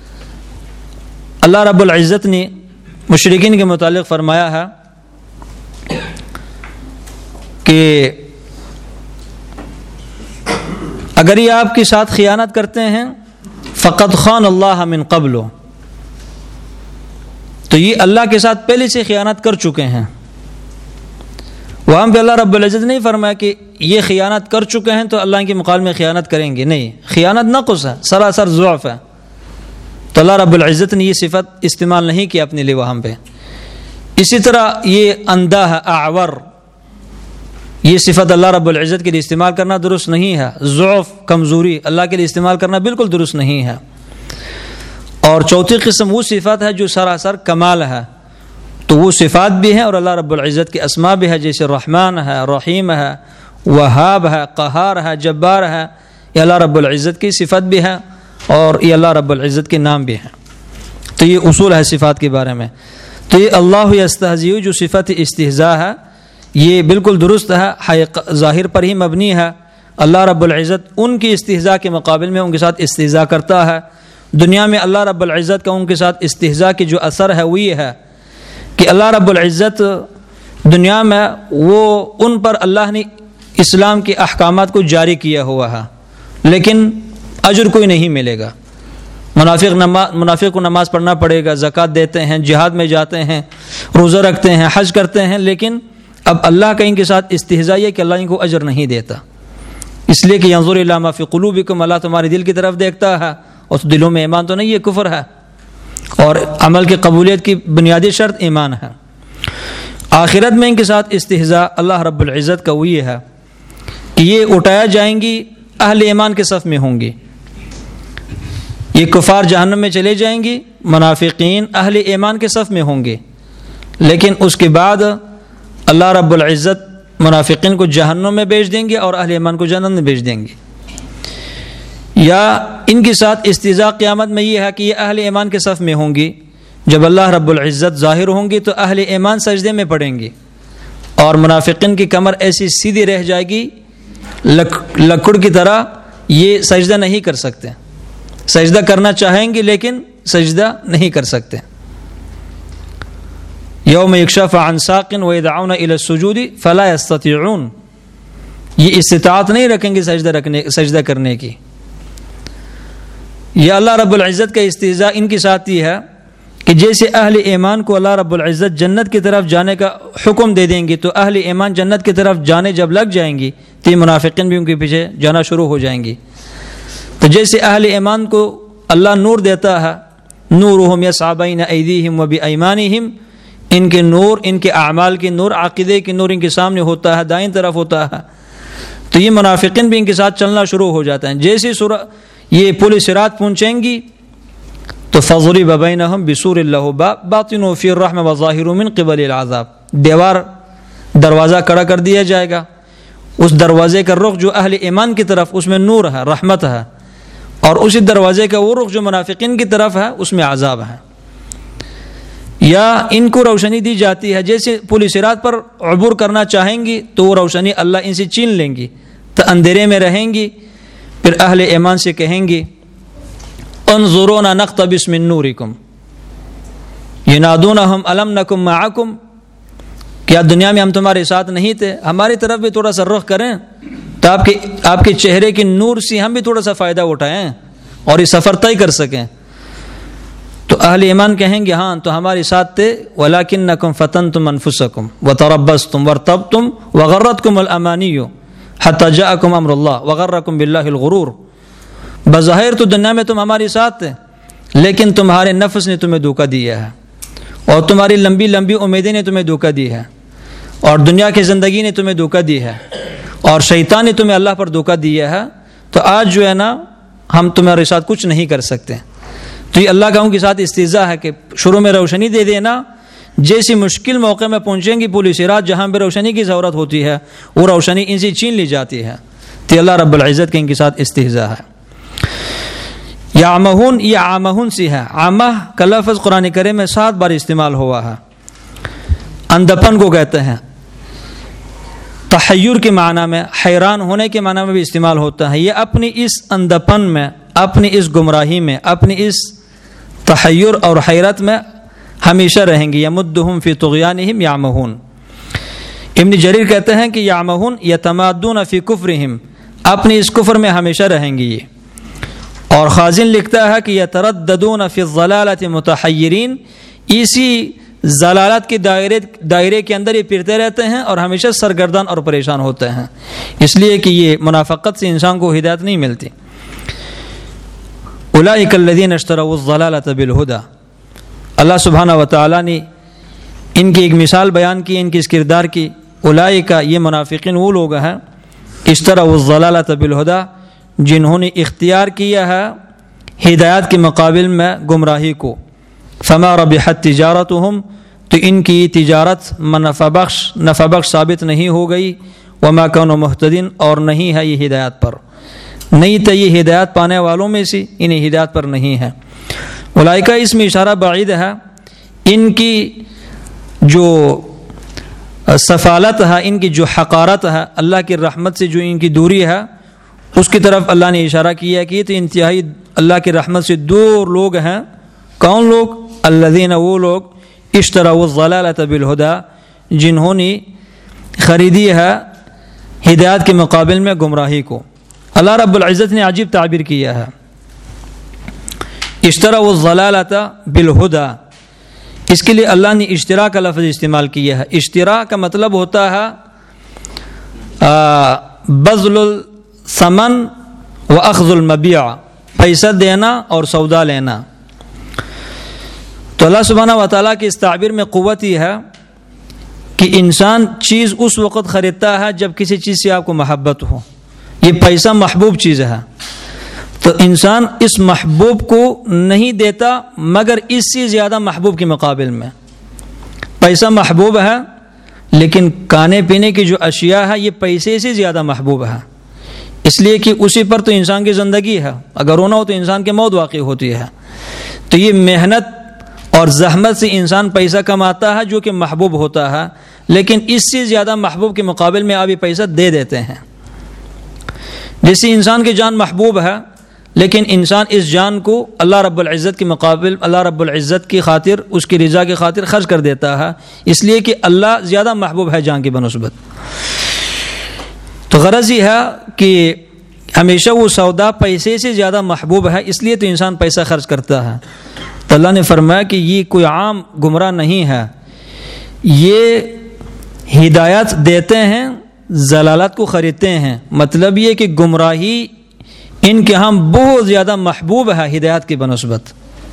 اللہ رب العزت نے مشرکین کے متعلق فرمایا ہے کہ اگر یہ آپ کے ساتھ خیانت کرتے ہیں فقد خان اللہ من قبل، تو یہ اللہ کے ساتھ پہلے سے خیانت کر چکے ہیں۔ وہاں پہ اللہ رب العزت نہیں فرمایا کہ یہ خیانت کر چکے ہیں تو اللہ کے مقابلے میں خیانت کریں گے، نہیں، خیانت نقص ہے، سراسر ضعف ہے، تو اللہ رب العزت نے یہ صفت استعمال نہیں کی اپنے لیے وہاں پہ۔ اسی طرح یہ اندھا ہے، اعور، یہ صفت اللہ رب العزت کے لیے استعمال کرنا درست نہیں ہے۔ ضعف، کمزوری، اللہ کے لیے استعمال کرنا بالکل درست نہیں ہے۔ اور چوتھی قسم وہ صفت ہے جو سراسر کمال ہے، تو وہ صفات بھی ہیں اور اللہ رب العزت کے اسماء بھی ہے، جیسے رحمان ہے، رحیم ہے، وہاب ہے، قہار ہے، جبار ہے، یہ اللہ رب العزت کی صفت بھی ہے اور یہ اللہ رب العزت کے نام بھی ہیں۔ تو یہ اصول ہے صفات کے بارے میں۔ تو یہ اللہ یستہزئ جو صفت استہزاء ہے یہ بالکل درست ہے، ظاہر پر ہی مبنی ہے۔ اللہ رب العزت ان کی استہزاء کے مقابل میں ان کے ساتھ استہزاء کرتا ہے۔ دنیا میں اللہ رب العزت کا ان کے ساتھ استہزاء کی جو اثر ہے وہ یہ ہے کہ اللہ رب العزت دنیا میں وہ ان پر اللہ نے اسلام کے احکامات کو جاری کیا ہوا ہے، لیکن اجر کوئی نہیں ملے گا۔ منافق کو نماز پڑھنا پڑے گا، زکوٰۃ دیتے ہیں، جہاد میں جاتے ہیں، روزہ رکھتے ہیں، حج کرتے ہیں، لیکن اب اللہ کا ان کے ساتھ استہزاء ہے کہ اللہ ان کو اجر نہیں دیتا، اس لیے کہ ینظر الی ما فی قلوبکم، اللہ تمہارے دل کی طرف دیکھتا ہے، اور دلوں میں ایمان تو نہیں، یہ کفر ہے، اور عمل کی قبولیت کی بنیادی شرط ایمان ہے۔ آخرت میں ان کے ساتھ استہزاء اللہ رب العزت کا وہ یہ ہے کہ یہ اٹھایا جائیں گی، اہل ایمان کے صف میں ہوں گی، یہ کفار جہنم میں چلے جائیں گی، منافقین اہل ایمان کے صف میں ہوں گے، لیکن اس کے بعد اللہ رب العزت منافقین کو جہنم میں بھیج دیں گے اور اہل ایمان کو جنت میں بھیج دیں گے۔ یا ان کے ساتھ استہزاء قیامت میں یہ ہے کہ یہ اہل ایمان کے صف میں ہوں گی، جب اللہ رب العزت ظاہر ہوں گی تو اہل ایمان سجدے میں پڑیں گے، اور منافقین کی کمر ایسی سیدھی رہ جائے گی لکڑ کی طرح، یہ سجدہ نہیں کر سکتے، سجدہ کرنا چاہیں گے لیکن سجدہ نہیں کر سکتے۔ یوم یکشف عن ساق ویدعون الی السجود فلا یستطیعون، یہ استطاعت نہیں رکھیں گے سجدہ کرنے کی۔ یا اللہ رب العزت کا استہزاء ان کے ساتھ یہ ہے کہ جیسے اہل ایمان کو اللہ رب العزت جنت کی طرف جانے کا حکم دے دیں گے تو اہل ایمان جنت کی طرف جانے جب لگ جائیں گی تو منافقین بھی ان کے پیچھے جانا شروع ہو جائیں گی۔ تو جیسے اہل ایمان کو اللہ نور دیتا ہے، نورہم یسعی بین ایدیہم وبایمانہم، ان کے نور، ان کے اعمال کے نور، عقیدے کے نور ان کے سامنے ہوتا ہے، دائیں طرف ہوتا ہے، تو یہ منافقین بھی ان کے ساتھ چلنا شروع ہو جاتا ہے۔ جیسے یہ پل صراط پہنچیں گی تو فضرب بینہم بسور لہ باب باطنہ فیہ الرحمۃ وظاہرہ من قبل العذاب، دیوار دروازہ کھڑا کر دیا جائے گا، اس دروازے کا رخ جو اہل ایمان کی طرف اس میں نور ہے، رحمت ہے، اور اسی دروازے کا وہ رخ جو منافقین کی طرف ہے اس میں عذاب ہے۔ یا ان کو روشنی دی جاتی ہے، جیسے پل صراط پر عبور کرنا چاہیں گی تو وہ روشنی اللہ ان سے چھین لیں گی تو اندھیرے میں رہیں گی، پھر اہل ایمان سے کہیں گی انظرونا نقتبس من نورکم ینادونہم الم نکم معکم، کیا دنیا میں ہم تمہارے ساتھ نہیں تھے، ہماری طرف بھی تھوڑا سا رخ کریں تو آپ کے چہرے کے نور سے ہم بھی تھوڑا سا فائدہ اٹھائیں اور یہ سفر طے کر سکیں۔ تو اہل ایمان کہیں گے ہاں تو ہمارے ساتھ تھے، ولکنکم فتنتم انفسکم وتربصتم وارتبتم وغرتکم الامانی حتی جاءکم امر اللہ وغرکم باللہ الغرور، بظاہر تو دنیا میں تم ہمارے ساتھ تھے لیکن تمہارے نفس نے تمہیں دھوکہ دیا ہے، اور تمہاری لمبی لمبی امیدیں نے تمہیں دھوکہ دی ہے، اور دنیا کی زندگی نے تمہیں دھوکہ دی ہے، اور شیطان نے تمہیں اللہ پر دھوکہ دیا ہے، تو آج جو ہے نا ہم تمہارے ساتھ کچھ نہیں کر سکتے۔ تو یہ اللہ کا ان کے ساتھ استہزاء ہے کہ شروع میں روشنی دے دینا، جیسی مشکل موقع میں پہنچیں گی پولیس رات جہاں پہ روشنی کی ضرورت ہوتی ہے وہ روشنی ان سے چھین لی جاتی ہے۔ تو اللہ رب العزت کے ان کے ساتھ استہزاء ہے۔ یعمہون، یہ عامہون سی ہے۔ عامہ کا لفظ قرآن کریم میں 7 بار استعمال ہوا ہے۔ اندھپن کو کہتے ہیں، تحیر کے معنی میں، حیران ہونے کے معنی میں بھی استعمال ہوتا ہے۔ یہ اپنی اس اندھپن میں، اپنی اس گمراہی میں، اپنی اس تحیر اور حیرت میں ہمیشہ رہیں گی۔ یمدہم فی طغیانہم یعمہون۔ ابن جریر کہتے ہیں کہ یعمہون یتمادون فی کفرہم، اپنی اس کفر میں ہمیشہ رہیں گی یہ۔ اور خازن لکھتا ہے کہ یترددون فی الضلالۃ متحیرین، اسی ضلالت کے دائرے کے اندر یہ پھرتے رہتے ہیں اور ہمیشہ سرگردان اور پریشان ہوتے ہیں، اس لیے کہ یہ منافقت سے انسان کو ہدایت نہیں ملتی۔ اولئک الذین اشتروا الضلالۃ بالہدی، اللہ سبحانہ و تعالیٰ نے ان کی ایک مثال بیان کی، ان کی اس کردار کی۔ اولئک، یہ منافقین وہ لوگ ہیں، اشتروا الضلالۃ بالہدی، جنہوں نے اختیار کیا ہے ہدایت کے مقابل میں گمراہی کو۔ فما ربحت تجارتہم، تو ان کی تجارت نفع بخش ثابت نہیں ہو گئی۔ وما کانوا مہتدین، اور نہیں ہے یہ ہدایت پر، نہیں تو یہ ہدایت پانے والوں میں سے، انہیں ہدایت پر نہیں ہے۔ اولئک، اس میں اشارہ بعید ہے، ان کی جو سفالت ہے، ان کی جو حقارت ہے، اللہ کی رحمت سے جو ان کی دوری ہے، اس کی طرف اللہ نے اشارہ کیا کہ یہ تو انتہائی اللہ کی رحمت سے دور لوگ ہیں۔ کون لوگ؟ الذین، وہ لوگ اشتروا الضلالۃ بالہدی، جنہوں نے خریدی ہے ہدایت کے مقابل میں گمراہی کو۔ اللہ رب العزت نے عجیب تعبیر کیا ہے، اشتروا الضلالۃ بالہدی، اس کے لیے اللہ نے اشترا کا لفظ استعمال کیا ہے۔ اشترا کا مطلب ہوتا ہے بذل الثمن و اخذ المبیع، پیسہ دینا اور سودا لینا۔ تو اللہ سبحانہ و تعالیٰ کی اس تعبیر میں قوت یہ ہے کہ انسان چیز اس وقت خریدتا ہے جب کسی چیز سے آپ کو محبت ہو۔ یہ پیسہ محبوب چیز ہے، تو انسان اس محبوب کو نہیں دیتا مگر اس سے زیادہ محبوب کے مقابل میں۔ پیسہ محبوب ہے لیکن کھانے پینے کی جو اشیاء ہے یہ پیسے سے زیادہ محبوب ہے، اس لیے کہ اسی پر تو انسان کی زندگی ہے، اگر رونا ہو تو انسان کی موت واقع ہوتی ہے۔ تو یہ محنت اور زحمت سے انسان پیسہ کماتا ہے جو کہ محبوب ہوتا ہے، لیکن اس سے زیادہ محبوب کے مقابل میں آپ یہ پیسہ دے دیتے ہیں۔ جیسے انسان کی جان محبوب ہے لیکن انسان اس جان کو اللہ رب العزت کے مقابل، اللہ رب العزت کی خاطر، اس کی رضا کی خاطر خرچ کر دیتا ہے، اس لیے کہ اللہ زیادہ محبوب ہے جان کی بنسبت۔ تو غرض یہ ہے کہ ہمیشہ وہ سودا پیسے سے زیادہ محبوب ہے، اس لیے تو انسان پیسہ خرچ کرتا ہے۔ تو اللہ نے فرمایا کہ یہ کوئی عام گمراہ نہیں ہے، یہ ہدایت دیتے ہیں، ضلالت کو خریدتے ہیں۔ مطلب یہ کہ گمراہی ان کے ہاں بہت زیادہ محبوب ہے ہدایت کی بنسبت،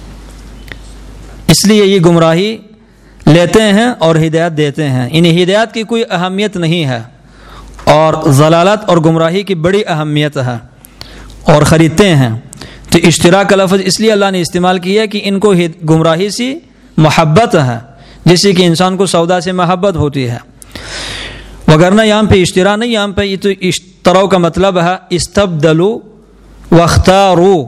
اس لیے یہ گمراہی لیتے ہیں اور ہدایت دیتے ہیں۔ انہیں ہدایت کی کوئی اہمیت نہیں ہے اور ضلالت اور گمراہی کی بڑی اہمیت ہے اور خریدتے ہیں۔ تو اشتراک کا لفظ اس لیے اللہ نے استعمال کیا کہ ان کو گمراہی سے محبت ہے، جیسے کہ انسان کو سودا سے محبت ہوتی ہے، وگرنہ یہاں پہ اشترا نہیں، یہاں پہ یہ تو اشتراؤ کا مطلب ہے استبدلوا واختاروا،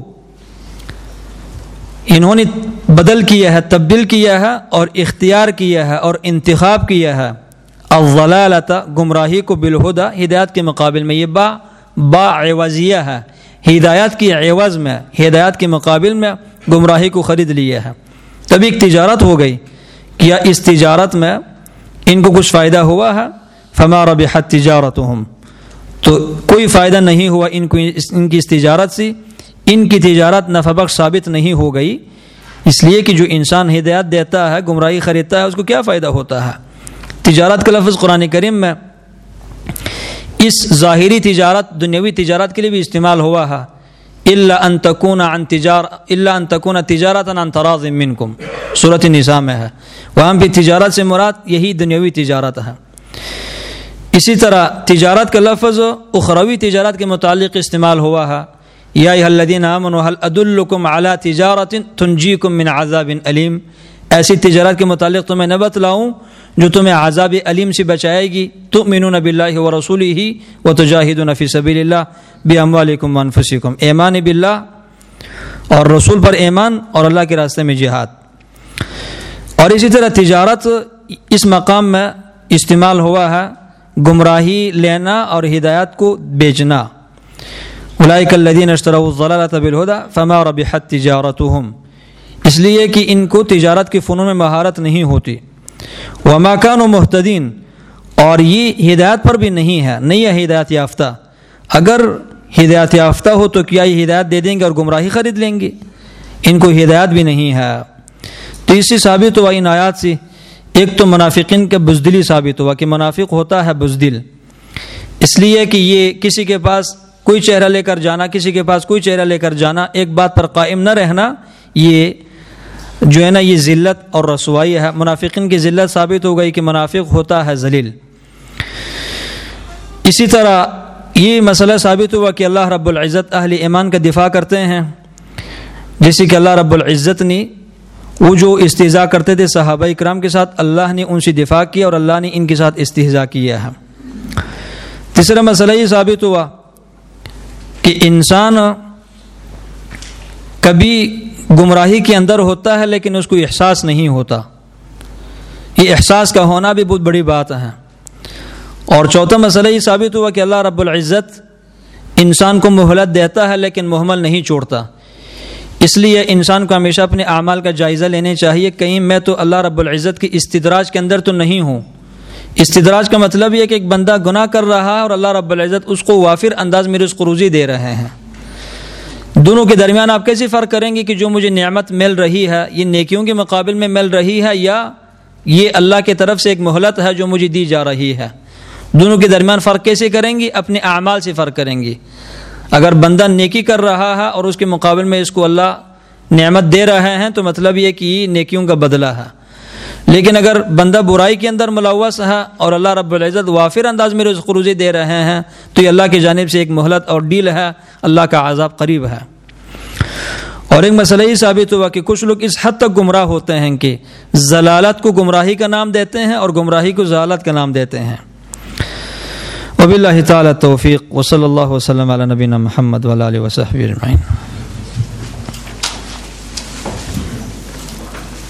انہوں نے بدل کیا ہے، تبدیل کیا ہے اور اختیار کیا ہے اور انتخاب کیا ہے الضلالۃ، گمراہی کو، بالہدی، ہدایت کے مقابل میں۔ یہ با عوضیہ ہے، ہدایت کی عوض میں، ہدایت کے مقابل میں گمراہی کو خرید لیا ہے۔ تب ایک تجارت ہو گئی، کیا اس تجارت میں ان کو کچھ فائدہ ہوا ہے؟ فما ربحت تجارتہم، تو کوئی فائدہ نہیں ہوا ان کو، ان کی اس تجارت سے، ان کی تجارت نفع بخش ثابت نہیں ہو گئی، اس لیے کہ جو انسان ہدایت دیتا ہے، گمراہی خریدتا ہے، اس کو کیا فائدہ ہوتا ہے؟ تجارت کا لفظ قرآن کریم میں اس ظاہری تجارت، دنیاوی تجارت کے لیے بھی استعمال ہوا ہے۔ الا ان تکون تجارتا عن تراض منکم، سورۃ النساء میں ہے۔ وہاں بھی تجارت سے مراد یہی دنیاوی تجارت ہے۔ اسی طرح تجارت کا لفظ اخروی تجارت کے متعلق استعمال ہوا ہے، یا ایھا الذین آمنوا هل ادلکم علی تجارۃ تنجیکم من عذاب علیم، ایسی تجارت کے متعلق تمہیں نہ بتلاؤں جو تمہیں عذاب علیم سے بچائے گی، تؤمنون باللہ ورسولہ وتجاہدون فی سبیل اللہ باموالکم وانفسکم، ایمان باللہ اور رسول پر ایمان اور اللہ کے راستے میں جہاد۔ اور اسی طرح تجارت اس مقام میں استعمال ہوا ہے گمراہی لینا اور ہدایت کو بیچنا، اولئک الذین اشتروا الضلالۃ بالہدی فما ربحت تجارتہم، اس لیے کہ ان کو تجارت کے فنون میں مہارت نہیں ہوتی، وما کانوا مہتدین، اور یہ ہدایت پر بھی نہیں ہے، نہیں ہے ہدایت یافتہ۔ اگر ہدایت یافتہ ہو تو کیا یہ ہدایت دے دیں گے اور گمراہی خرید لیں گے؟ ان کو ہدایت بھی نہیں ہے۔ تو اس سے ثابت ہوا ان آیات سے، ایک تو منافقین کا بزدلی ثابت ہوا کہ منافق ہوتا ہے بزدل، اس لیے کہ یہ کسی کے پاس کوئی چہرہ لے کر جانا، کسی کے پاس کوئی چہرہ لے کر جانا، ایک بات پر قائم نہ رہنا، یہ جو ہے نا یہ ذلت اور رسوائی ہے۔ منافقین کی ذلت ثابت ہو گئی کہ منافق ہوتا ہے ذلیل۔ اسی طرح یہ مسئلہ ثابت ہوا کہ اللہ رب العزت اہل ایمان کا دفاع کرتے ہیں، جیسے کہ اللہ رب العزت نے وہ جو استہزاء کرتے تھے صحابہ کرام کے ساتھ، اللہ نے ان سے دفاع کیا اور اللہ نے ان کے ساتھ استہزاء کیا ہے۔ تیسرا مسئلہ یہ ثابت ہوا کہ انسان کبھی گمراہی کے اندر ہوتا ہے لیکن اس کو احساس نہیں ہوتا، یہ احساس کا ہونا بھی بہت بڑی بات ہے۔ اور چوتھا مسئلہ یہ ثابت ہوا کہ اللہ رب العزت انسان کو مہلت دیتا ہے لیکن مہمل نہیں چھوڑتا، اس لیے انسان کو ہمیشہ اپنے اعمال کا جائزہ لینے چاہیے، کہیں میں تو اللہ رب العزت کی استدراج کے اندر تو نہیں ہوں۔ استدراج کا مطلب یہ کہ ایک بندہ گناہ کر رہا ہے اور اللہ رب العزت اس کو وافر انداز میں رزق روزی دے رہے ہیں، دونوں کے درمیان آپ کیسے فرق کریں گے کہ جو مجھے نعمت مل رہی ہے یہ نیکیوں کے مقابل میں مل رہی ہے یا یہ اللہ کی طرف سے ایک مہلت ہے جو مجھے دی جا رہی ہے؟ دونوں کے درمیان فرق کیسے کریں گے؟ اپنے اعمال سے فرق کریں گے۔ اگر بندہ نیکی کر رہا ہے اور اس کے مقابل میں اس کو اللہ نعمت دے رہے ہیں تو مطلب یہ کہ یہ نیکیوں کا بدلہ ہے، لیکن اگر بندہ برائی کے اندر ملوث ہے اور اللہ رب العزت وافر انداز میں رزق روزی دے رہے ہیں تو یہ اللہ کی جانب سے ایک مہلت اور ڈیل ہے، اللہ کا عذاب قریب ہے۔ اور ایک مسئلہ یہ ثابت ہوا کہ کچھ لوگ اس حد تک گمراہ ہوتے ہیں کہ ضلالت کو گمراہی کا نام دیتے ہیں اور گمراہی کو ضلالت کا نام دیتے ہیں۔ وباللہ تعالی التوفیق، وصلی اللہ وسلم علی نبینا محمد وعلی آلہ وصحبہ اجمعین۔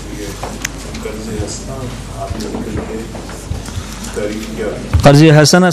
قرض حسنہ